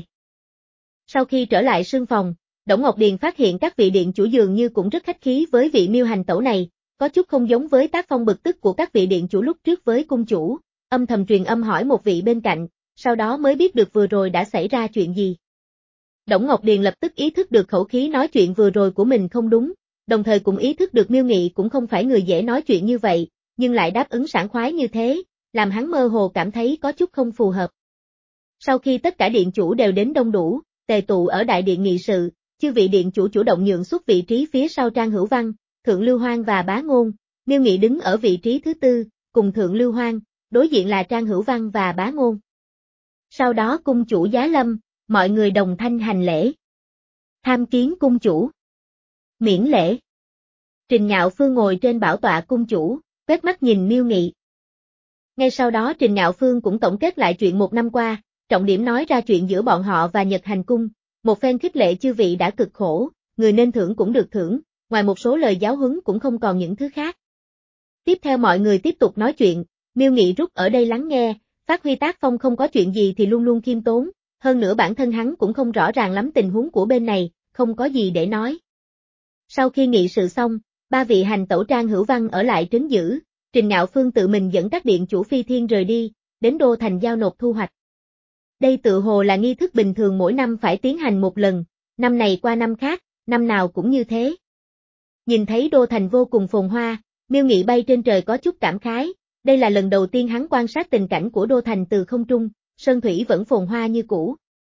Sau khi trở lại sương phòng, Đổng Ngọc Điền phát hiện các vị điện chủ dường như cũng rất khách khí với vị Miêu Hành Tẩu này, có chút không giống với tác phong bực tức của các vị điện chủ lúc trước với cung chủ, âm thầm truyền âm hỏi một vị bên cạnh, sau đó mới biết được vừa rồi đã xảy ra chuyện gì. Đổng Ngọc Điền lập tức ý thức được khẩu khí nói chuyện vừa rồi của mình không đúng, đồng thời cũng ý thức được Miêu Nghị cũng không phải người dễ nói chuyện như vậy, nhưng lại đáp ứng sảng khoái như thế, làm hắn mơ hồ cảm thấy có chút không phù hợp. Sau khi tất cả điện chủ đều đến đông đủ, tề tụ ở đại điện nghị sự, chư vị điện chủ chủ động nhượng xuất vị trí phía sau Trang Hữu Văn, Thượng Lưu Hoang và Bá Ngôn, Miêu Nghị đứng ở vị trí thứ tư, cùng Thượng Lưu Hoang, đối diện là Trang Hữu Văn và Bá Ngôn. Sau đó cung chủ giá lâm, mọi người đồng thanh hành lễ. Tham kiến cung chủ. Miễn lễ. Trình Ngạo Phương ngồi trên bảo tọa cung chủ, quét mắt nhìn Miêu Nghị. Ngay sau đó Trình Ngạo Phương cũng tổng kết lại chuyện một năm qua, trọng điểm nói ra chuyện giữa bọn họ và Nhật Hành cung, một phen khích lệ chư vị đã cực khổ, người nên thưởng cũng được thưởng, ngoài một số lời giáo huấn cũng không còn những thứ khác. Tiếp theo mọi người tiếp tục nói chuyện, Miêu Nghị rút ở đây lắng nghe, phát huy tác phong không có chuyện gì thì luôn luôn khiêm tốn, hơn nữa bản thân hắn cũng không rõ ràng lắm tình huống của bên này, không có gì để nói. Sau khi nghị sự xong, ba vị Hành Tẩu Trang Hữu Văn ở lại trấn giữ, Trình Ngạo Phương tự mình dẫn các điện chủ phi thiên rời đi, đến đô thành giao nộp thu hoạch. Đây tự hồ là nghi thức bình thường mỗi năm phải tiến hành một lần, năm này qua năm khác, năm nào cũng như thế. Nhìn thấy đô thành vô cùng phồn hoa, Miêu Nghị bay trên trời có chút cảm khái, đây là lần đầu tiên hắn quan sát tình cảnh của đô thành từ không trung, sơn thủy vẫn phồn hoa như cũ.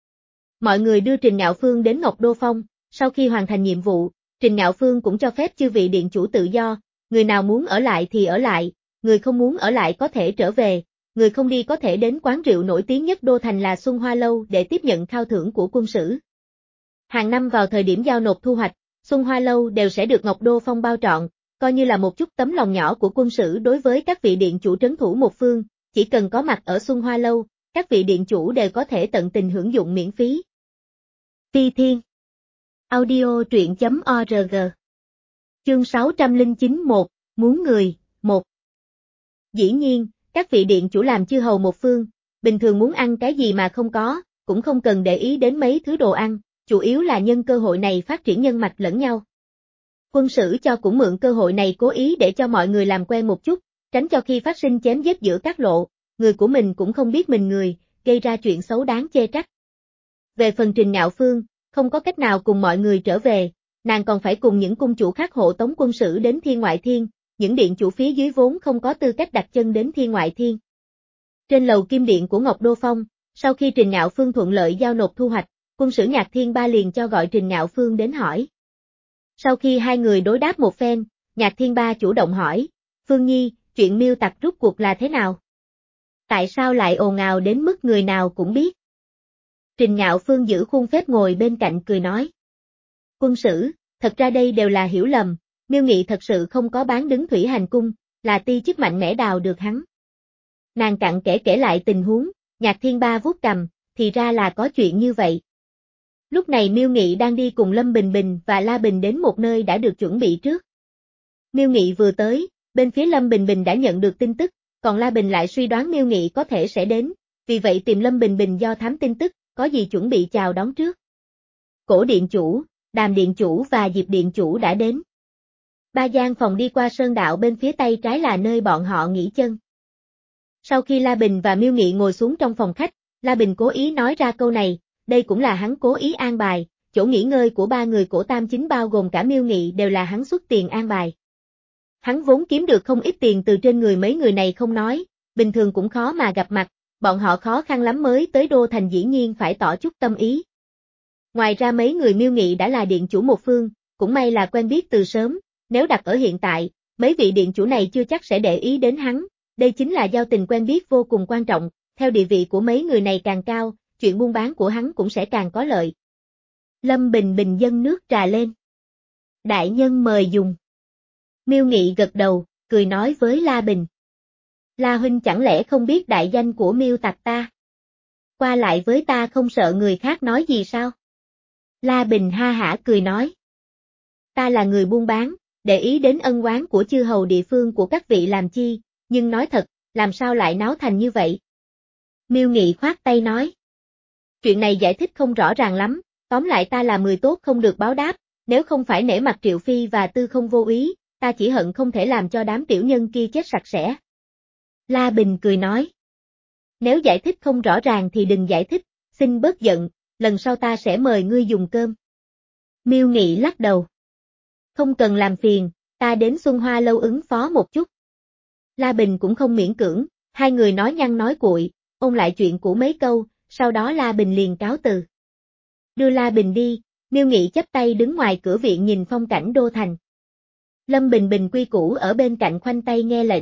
Mọi người đưa Trình Ngạo Phương đến Ngọc Đô Phong, sau khi hoàn thành nhiệm vụ, Trình Ngạo Phương cũng cho phép chư vị điện chủ tự do, người nào muốn ở lại thì ở lại, người không muốn ở lại có thể trở về, người không đi có thể đến quán rượu nổi tiếng nhất đô thành là Xuân Hoa Lâu để tiếp nhận khao thưởng của quân sử. Hàng năm vào thời điểm giao nộp thu hoạch, Xuân Hoa Lâu đều sẽ được Ngọc Đô Phong bao trọn, coi như là một chút tấm lòng nhỏ của quân sử đối với các vị điện chủ trấn thủ một phương, chỉ cần có mặt ở Xuân Hoa Lâu, các vị điện chủ đều có thể tận tình hưởng dụng miễn phí. Phi Thiên Audio truyện chấm org. Chương sáu trăm lẻ chín một, muốn người, một. Dĩ nhiên, các vị điện chủ làm chư hầu một phương, bình thường muốn ăn cái gì mà không có, cũng không cần để ý đến mấy thứ đồ ăn, chủ yếu là nhân cơ hội này phát triển nhân mạch lẫn nhau. Quân sử cho cũng mượn cơ hội này cố ý để cho mọi người làm quen một chút, tránh cho khi phát sinh chém giết giữa các lộ, người của mình cũng không biết mình người, gây ra chuyện xấu đáng chê trách. Về phần Trình Ngạo Phương, không có cách nào cùng mọi người trở về, nàng còn phải cùng những cung chủ khác hộ tống quân sử đến Thiên Ngoại Thiên, những điện chủ phía dưới vốn không có tư cách đặt chân đến Thiên Ngoại Thiên. Trên lầu kim điện của Ngọc Đô Phong, sau khi Trình Ngạo Phương thuận lợi giao nộp thu hoạch, quân sử Nhạc Thiên Ba liền cho gọi Trình Ngạo Phương đến hỏi. Sau khi hai người đối đáp một phen, Nhạc Thiên Ba chủ động hỏi, Phương Nhi, chuyện Miêu Tặc rút cuộc là thế nào? Tại sao lại ồn ào đến mức người nào cũng biết? Trình Ngạo Phương giữ khuôn phép ngồi bên cạnh cười nói. Quân sử, thật ra đây đều là hiểu lầm, Miêu Nghị thật sự không có bán đứng thủy hành cung, là ti chức mạnh mẽ đào được hắn. Nàng cặn kẽ kể lại tình huống, Nhạc Thiên Ba vuốt cằm, thì ra là có chuyện như vậy. Lúc này Miêu Nghị đang đi cùng Lâm Bình Bình và La Bình đến một nơi đã được chuẩn bị trước. Miêu Nghị vừa tới, bên phía Lâm Bình Bình đã nhận được tin tức, còn La Bình lại suy đoán Miêu Nghị có thể sẽ đến, vì vậy tìm Lâm Bình Bình do thám tin tức, có gì chuẩn bị chào đón trước. Cổ điện chủ, Đàm điện chủ và Diệp điện chủ đã đến. Ba gian phòng đi qua sơn đạo bên phía tay trái là nơi bọn họ nghỉ chân. Sau khi La Bình và Miêu Nghị ngồi xuống trong phòng khách, La Bình cố ý nói ra câu này, đây cũng là hắn cố ý an bài, chỗ nghỉ ngơi của ba người Cổ Tam Chính bao gồm cả Miêu Nghị đều là hắn xuất tiền an bài. Hắn vốn kiếm được không ít tiền từ trên người mấy người này không nói, bình thường cũng khó mà gặp mặt, bọn họ khó khăn lắm mới tới Đô Thành dĩ nhiên phải tỏ chút tâm ý. Ngoài ra mấy người Miêu Nghị đã là điện chủ một phương, cũng may là quen biết từ sớm, nếu đặt ở hiện tại, mấy vị điện chủ này chưa chắc sẽ để ý đến hắn, đây chính là giao tình quen biết vô cùng quan trọng, theo địa vị của mấy người này càng cao, chuyện buôn bán của hắn cũng sẽ càng có lợi. Lâm Bình Bình dâng nước trà lên. Đại nhân mời dùng. Miêu Nghị gật đầu, cười nói với La Bình. La huynh chẳng lẽ không biết đại danh của Miêu Tặc ta? Qua lại với ta không sợ người khác nói gì sao? La Bình ha hả cười nói. Ta là người buôn bán, để ý đến ân oán của chư hầu địa phương của các vị làm chi, nhưng nói thật, làm sao lại náo thành như vậy? Miêu Nghị khoát tay nói. Chuyện này giải thích không rõ ràng lắm, tóm lại ta là người tốt không được báo đáp, nếu không phải nể mặt Triệu Phi và Tư Không vô ý, ta chỉ hận không thể làm cho đám tiểu nhân kia chết sạch sẽ. La Bình cười nói. Nếu giải thích không rõ ràng thì đừng giải thích, xin bớt giận, lần sau ta sẽ mời ngươi dùng cơm. Miêu Nghị lắc đầu. Không cần làm phiền, ta đến Xuân Hoa lâu ứng phó một chút. La Bình cũng không miễn cưỡng, hai người nói nhăng nói cuội, ôn lại chuyện của mấy câu, sau đó La Bình liền cáo từ. Đưa La Bình đi, Miêu Nghị chắp tay đứng ngoài cửa viện nhìn phong cảnh Đô Thành. Lâm Bình Bình quy củ ở bên cạnh khoanh tay nghe lệnh.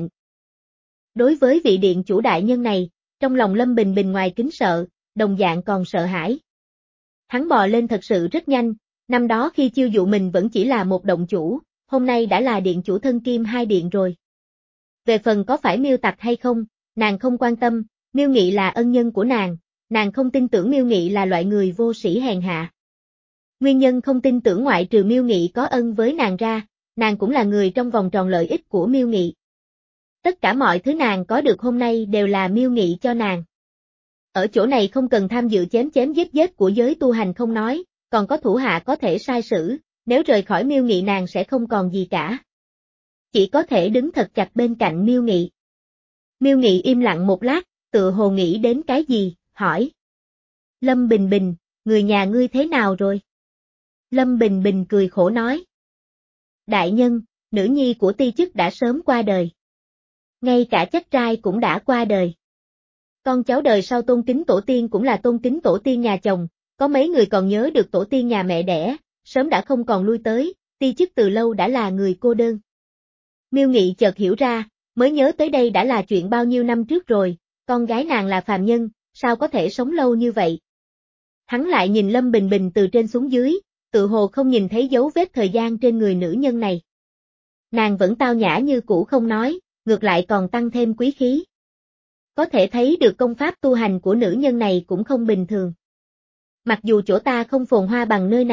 Đối với vị điện chủ đại nhân này, trong lòng Lâm Bình Bình ngoài kính sợ, đồng dạng còn sợ hãi. Hắn bò lên thật sự rất nhanh, năm đó khi chiêu dụ mình vẫn chỉ là một động chủ, hôm nay đã là điện chủ thân kim hai điện rồi. Về phần có phải Miêu Tặc hay không, nàng không quan tâm, Miêu Nghị là ân nhân của nàng, nàng không tin tưởng Miêu Nghị là loại người vô sĩ hèn hạ. Nguyên nhân không tin tưởng ngoại trừ Miêu Nghị có ân với nàng ra, nàng cũng là người trong vòng tròn lợi ích của Miêu Nghị. Tất cả mọi thứ nàng có được hôm nay đều là Miêu Nghị cho nàng. Ở chỗ này không cần tham dự chém chém giết giết của giới tu hành không nói, còn có thủ hạ có thể sai sử, nếu rời khỏi Miêu Nghị nàng sẽ không còn gì cả. Chỉ có thể đứng thật chặt bên cạnh Miêu Nghị. Miêu Nghị im lặng một lát, tựa hồ nghĩ đến cái gì, hỏi. Lâm Bình Bình, người nhà ngươi thế nào rồi? Lâm Bình Bình cười khổ nói. Đại nhân, nữ nhi của ti chức đã sớm qua đời. Ngay cả chắc trai cũng đã qua đời. Con cháu đời sau tôn kính tổ tiên cũng là tôn kính tổ tiên nhà chồng, có mấy người còn nhớ được tổ tiên nhà mẹ đẻ, sớm đã không còn lui tới, ti chức từ lâu đã là người cô đơn. Miêu Nghị chợt hiểu ra, mới nhớ tới đây đã là chuyện bao nhiêu năm trước rồi, con gái nàng là phàm nhân, sao có thể sống lâu như vậy? Hắn lại nhìn Lâm Bình Bình từ trên xuống dưới, tự hồ không nhìn thấy dấu vết thời gian trên người nữ nhân này. Nàng vẫn tao nhã như cũ không nói, ngược lại còn tăng thêm quý khí. Có thể thấy được công pháp tu hành của nữ nhân này cũng không bình thường. Mặc dù chỗ ta không phồn hoa bằng nơi này,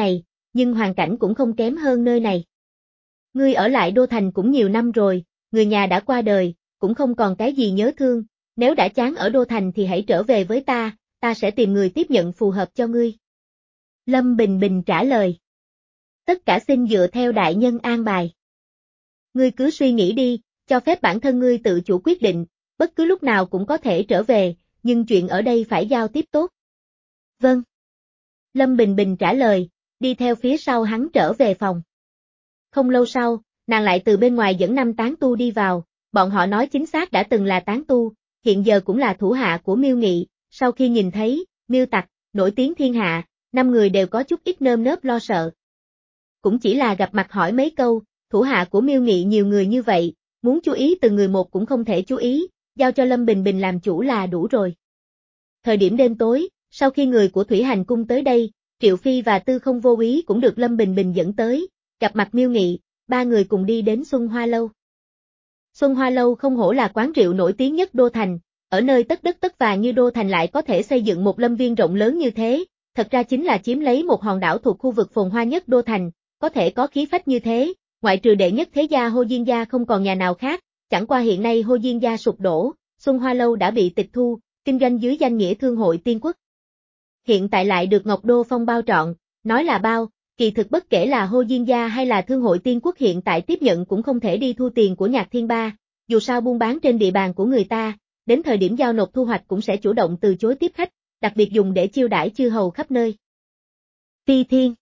nhưng hoàn cảnh cũng không kém hơn nơi này. Ngươi ở lại đô thành cũng nhiều năm rồi, người nhà đã qua đời, cũng không còn cái gì nhớ thương, nếu đã chán ở đô thành thì hãy trở về với ta, ta sẽ tìm người tiếp nhận phù hợp cho ngươi. Lâm Bình Bình trả lời. Tất cả xin dựa theo đại nhân an bài. Ngươi cứ suy nghĩ đi, cho phép bản thân ngươi tự chủ quyết định, bất cứ lúc nào cũng có thể trở về, nhưng chuyện ở đây phải giao tiếp tốt. Vâng. Lâm Bình Bình trả lời, đi theo phía sau hắn trở về phòng. Không lâu sau, nàng lại từ bên ngoài dẫn năm tán tu đi vào, bọn họ nói chính xác đã từng là tán tu, hiện giờ cũng là thủ hạ của Miêu Nghị, sau khi nhìn thấy, Miêu Tặc, nổi tiếng thiên hạ, năm người đều có chút ít nơm nớp lo sợ. Cũng chỉ là gặp mặt hỏi mấy câu, thủ hạ của Miêu Nghị nhiều người như vậy, muốn chú ý từng người một cũng không thể chú ý, giao cho Lâm Bình Bình làm chủ là đủ rồi. Thời điểm đêm tối, sau khi người của Thủy Hành Cung tới đây, Triệu Phi và Tư Không Vô Úy cũng được Lâm Bình Bình dẫn tới, gặp mặt Miêu Nghị, ba người cùng đi đến Xuân Hoa Lâu. Xuân Hoa Lâu không hổ là quán rượu nổi tiếng nhất đô thành, ở nơi tất đất tất vàng như đô thành lại có thể xây dựng một lâm viên rộng lớn như thế, thật ra chính là chiếm lấy một hòn đảo thuộc khu vực phồn hoa nhất đô thành, có thể có khí phách như thế, ngoại trừ đệ nhất thế gia Hồ Diên gia không còn nhà nào khác, chẳng qua hiện nay Hồ Diên gia sụp đổ, Xuân Hoa Lâu đã bị tịch thu, kinh doanh dưới danh nghĩa Thương hội Tiên Quốc. Hiện tại lại được Ngọc Đô Phong bao trọn, nói là bao, kỳ thực bất kể là Hồ Diên gia hay là Thương hội Tiên Quốc hiện tại tiếp nhận cũng không thể đi thu tiền của Nhạc Thiên Ba, dù sao buôn bán trên địa bàn của người ta, đến thời điểm giao nộp thu hoạch cũng sẽ chủ động từ chối tiếp khách, đặc biệt dùng để chiêu đãi chư hầu khắp nơi. Phi Thiên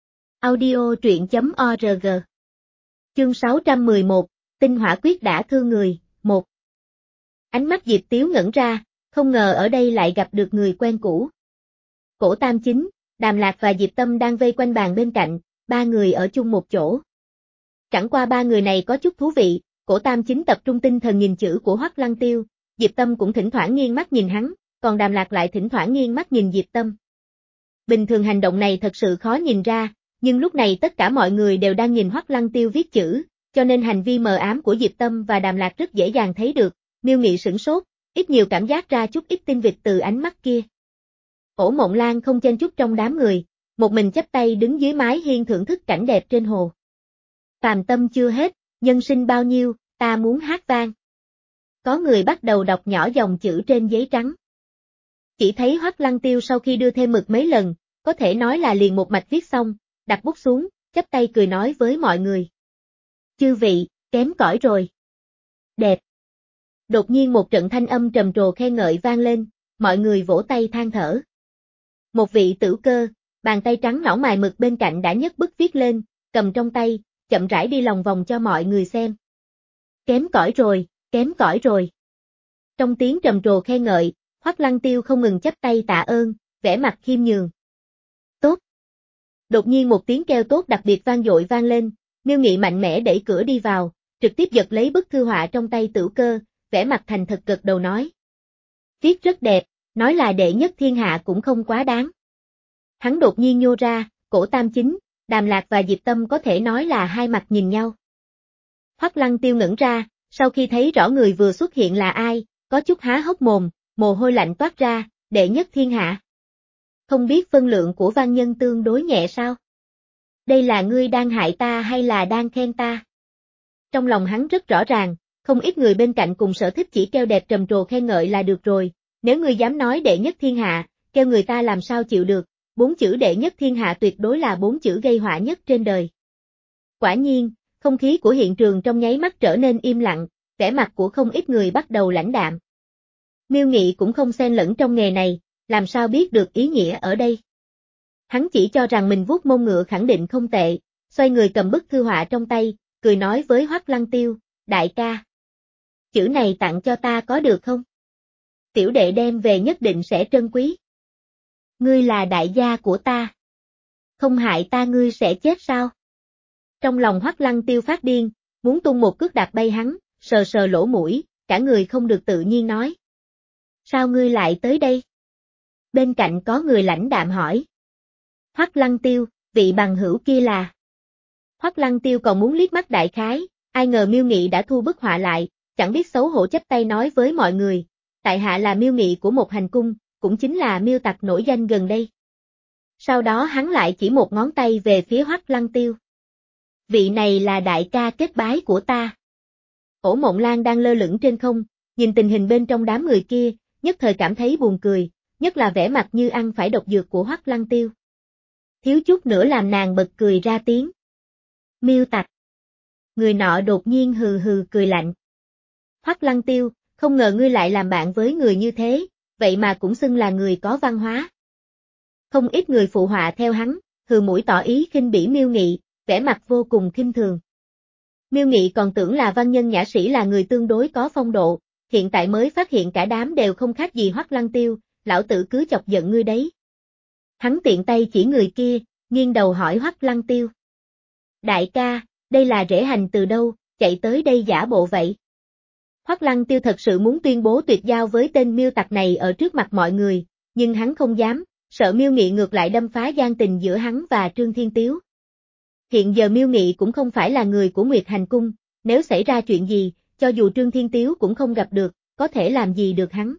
Audio truyện.org Chương sáu trăm mười một, Tinh Hỏa Quyết đã thương người, một. Ánh mắt Diệp Tiếu ngẩn ra, không ngờ ở đây lại gặp được người quen cũ. Cổ Tam Chính, Đàm Lạc và Diệp Tâm đang vây quanh bàn bên cạnh, ba người ở chung một chỗ. Chẳng qua ba người này có chút thú vị, Cổ Tam Chính tập trung tinh thần nhìn chữ của Hoắc Lăng Tiêu, Diệp Tâm cũng thỉnh thoảng nghiêng mắt nhìn hắn, còn Đàm Lạc lại thỉnh thoảng nghiêng mắt nhìn Diệp Tâm. Bình thường hành động này thật sự khó nhìn ra, nhưng lúc này tất cả mọi người đều đang nhìn Hoắc Lăng Tiêu viết chữ, cho nên hành vi mờ ám của Diệp Tâm và Đàm Lạc rất dễ dàng thấy được, Miêu Nghị sửng sốt, ít nhiều cảm giác ra chút ít tinh vịt từ ánh mắt kia. Ổ Mộng Lan không chen chúc trong đám người, một mình chắp tay đứng dưới mái hiên thưởng thức cảnh đẹp trên hồ. Phàm tâm chưa hết, nhân sinh bao nhiêu, ta muốn hát vang. Có người bắt đầu đọc nhỏ dòng chữ trên giấy trắng. Chỉ thấy Hoắc Lăng Tiêu sau khi đưa thêm mực mấy lần, có thể nói là liền một mạch viết xong, đặt bút xuống, chắp tay cười nói với mọi người. Chư vị, kém cỏi rồi. Đẹp. Đột nhiên một trận thanh âm trầm trồ khen ngợi vang lên, mọi người vỗ tay than thở. Một vị tử cơ, bàn tay trắng nõn mài mực bên cạnh đã nhấc bức viết lên, cầm trong tay, chậm rãi đi lòng vòng cho mọi người xem. Kém cỏi rồi, kém cỏi rồi. Trong tiếng trầm trồ khen ngợi, Hoắc Lăng Tiêu không ngừng chắp tay tạ ơn, vẻ mặt khiêm nhường. Tốt. Đột nhiên một tiếng kêu tốt đặc biệt vang dội vang lên, Miêu Nghị mạnh mẽ đẩy cửa đi vào, trực tiếp giật lấy bức thư họa trong tay Tử Cơ, vẻ mặt thành thật gật đầu nói. Viết rất đẹp, nói là đệ nhất thiên hạ cũng không quá đáng. Hắn đột nhiên nhô ra, Cổ Tam Chính, Đàm Lạc và Diệp Tâm có thể nói là hai mặt nhìn nhau. Hoắc Lăng Tiêu ngẩn ra, sau khi thấy rõ người vừa xuất hiện là ai, có chút há hốc mồm, mồ hôi lạnh toát ra, đệ nhất thiên hạ. Không biết phân lượng của văn nhân tương đối nhẹ sao? Đây là ngươi đang hại ta hay là đang khen ta? Trong lòng hắn rất rõ ràng, không ít người bên cạnh cùng sở thích chỉ kêu đẹp trầm trồ khen ngợi là được rồi, nếu ngươi dám nói đệ nhất thiên hạ, kêu người ta làm sao chịu được, bốn chữ đệ nhất thiên hạ tuyệt đối là bốn chữ gây họa nhất trên đời. Quả nhiên, không khí của hiện trường trong nháy mắt trở nên im lặng, vẻ mặt của không ít người bắt đầu lãnh đạm. Miêu Nghị cũng không xen lẫn trong nghề này, làm sao biết được ý nghĩa ở đây. Hắn chỉ cho rằng mình vuốt mông ngựa khẳng định không tệ, xoay người cầm bức thư họa trong tay, cười nói với Hoắc Lăng Tiêu, đại ca. Chữ này tặng cho ta có được không? Tiểu đệ đem về nhất định sẽ trân quý. Ngươi là đại gia của ta. Không hại ta ngươi sẽ chết sao? Trong lòng Hoắc Lăng Tiêu phát điên, muốn tung một cước đạp bay hắn, sờ sờ lỗ mũi, cả người không được tự nhiên nói. Sao ngươi lại tới đây? Bên cạnh có người lãnh đạm hỏi. Hoắc Lăng Tiêu, vị bằng hữu kia là. Hoắc Lăng Tiêu còn muốn liếc mắt đại khái, ai ngờ Miêu Nghị đã thu bức họa lại, chẳng biết xấu hổ chắp tay nói với mọi người, tại hạ là Miêu Nghị của một hành cung, cũng chính là Miêu Tặc nổi danh gần đây. Sau đó hắn lại chỉ một ngón tay về phía Hoắc Lăng Tiêu. Vị này là đại ca kết bái của ta. Ổ Mộng Lan đang lơ lửng trên không, nhìn tình hình bên trong đám người kia, nhất thời cảm thấy buồn cười, nhất là vẻ mặt như ăn phải độc dược của Hoắc Lăng Tiêu. Thiếu chút nữa làm nàng bật cười ra tiếng. Miêu tặc. Người nọ đột nhiên hừ hừ cười lạnh. Hoắc Lăng Tiêu, không ngờ ngươi lại làm bạn với người như thế, vậy mà cũng xưng là người có văn hóa. Không ít người phụ họa theo hắn, hừ mũi tỏ ý khinh bỉ Miêu Nghị, vẻ mặt vô cùng khinh thường. Miêu Nghị còn tưởng là văn nhân nhã sĩ là người tương đối có phong độ, hiện tại mới phát hiện cả đám đều không khác gì Hoắc Lăng Tiêu, lão tử cứ chọc giận ngươi đấy. Hắn tiện tay chỉ người kia, nghiêng đầu hỏi Hoắc Lăng Tiêu. Đại ca, đây là rễ hành từ đâu, chạy tới đây giả bộ vậy? Hoắc Lăng Tiêu thật sự muốn tuyên bố tuyệt giao với tên Miêu tặc này ở trước mặt mọi người, nhưng hắn không dám, sợ Miêu Nghị ngược lại đâm phá gian tình giữa hắn và Trương Thiên Tiếu. Hiện giờ Miêu Nghị cũng không phải là người của Nguyệt Hành Cung, nếu xảy ra chuyện gì, cho dù Trương Thiên Tiếu cũng không gặp được, có thể làm gì được hắn.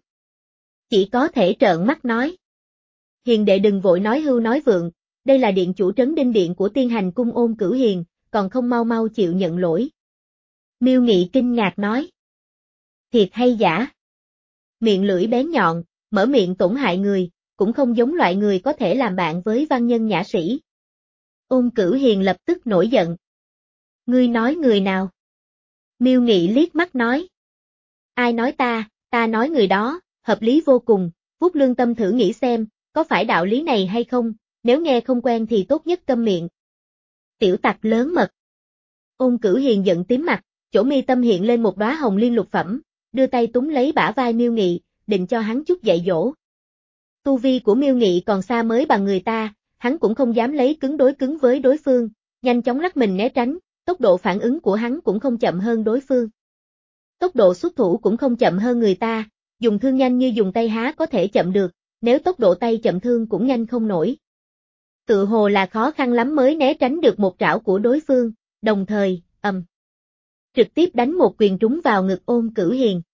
Chỉ có thể trợn mắt nói. Hiền đệ đừng vội nói hưu nói vượng, đây là điện chủ trấn Đinh Điện của Tiên Hành Cung Ôn Cửu Hiền, còn không mau mau chịu nhận lỗi. Miêu Nghị kinh ngạc nói. Thiệt hay giả? Miệng lưỡi bén nhọn, mở miệng tổn hại người, cũng không giống loại người có thể làm bạn với văn nhân nhã sĩ. Ôn Cửu Hiền lập tức nổi giận. Ngươi nói người nào? Miêu Nghị liếc mắt nói. Ai nói ta, ta nói người đó, hợp lý vô cùng, vuốt lương tâm thử nghĩ xem, có phải đạo lý này hay không, nếu nghe không quen thì tốt nhất câm miệng. Tiểu tặc lớn mật. Ôn Cửu Hiền giận tím mặt, chỗ mi tâm hiện lên một đóa hồng liên lục phẩm, đưa tay túm lấy bả vai Miêu Nghị, định cho hắn chút dạy dỗ. Tu vi của Miêu Nghị còn xa mới bằng người ta, hắn cũng không dám lấy cứng đối cứng với đối phương, nhanh chóng lắc mình né tránh, tốc độ phản ứng của hắn cũng không chậm hơn đối phương. Tốc độ xuất thủ cũng không chậm hơn người ta, dùng thương nhanh như dùng tay há có thể chậm được, nếu tốc độ tay chậm thương cũng nhanh không nổi. Tự hồ là khó khăn lắm mới né tránh được một trảo của đối phương, đồng thời, ầm. Trực tiếp đánh một quyền trúng vào ngực Ôn Cửu Hiền.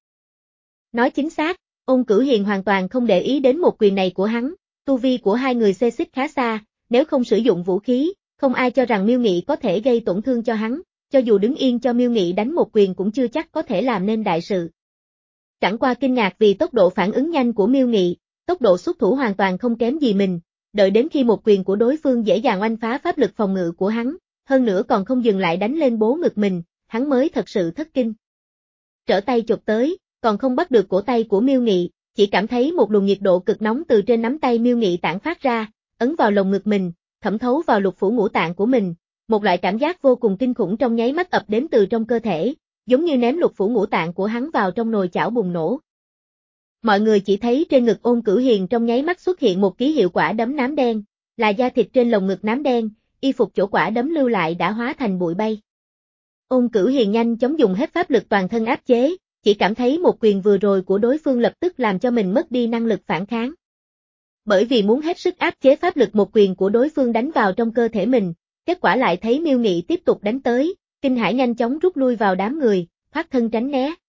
Nói chính xác, Ôn Cửu Hiền hoàn toàn không để ý đến một quyền này của hắn, tu vi của hai người xê xích khá xa, nếu không sử dụng vũ khí, không ai cho rằng Miêu Nghị có thể gây tổn thương cho hắn, cho dù đứng yên cho Miêu Nghị đánh một quyền cũng chưa chắc có thể làm nên đại sự. Chẳng qua kinh ngạc vì tốc độ phản ứng nhanh của Miêu Nghị, tốc độ xuất thủ hoàn toàn không kém gì mình, đợi đến khi một quyền của đối phương dễ dàng oanh phá pháp lực phòng ngự của hắn, hơn nữa còn không dừng lại đánh lên bố ngực mình, hắn mới thật sự thất kinh. Trở tay chụp tới, còn không bắt được cổ tay của Miêu Nghị, chỉ cảm thấy một luồng nhiệt độ cực nóng từ trên nắm tay Miêu Nghị tản phát ra, ấn vào lồng ngực mình, thẩm thấu vào lục phủ ngũ tạng của mình, một loại cảm giác vô cùng kinh khủng trong nháy mắt ập đến từ trong cơ thể, giống như ném lục phủ ngũ tạng của hắn vào trong nồi chảo bùng nổ. Mọi người chỉ thấy trên ngực Ôn Cửu Hiền trong nháy mắt xuất hiện một ký hiệu quả đấm nám đen, là da thịt trên lồng ngực nám đen, y phục chỗ quả đấm lưu lại đã hóa thành bụi bay. Ôn Cửu Hiền nhanh chóng dùng hết pháp lực toàn thân áp chế, chỉ cảm thấy một quyền vừa rồi của đối phương lập tức làm cho mình mất đi năng lực phản kháng. Bởi vì muốn hết sức áp chế pháp lực một quyền của đối phương đánh vào trong cơ thể mình, kết quả lại thấy Miêu Nghị tiếp tục đánh tới, kinh hãi nhanh chóng rút lui vào đám người, thoát thân tránh né.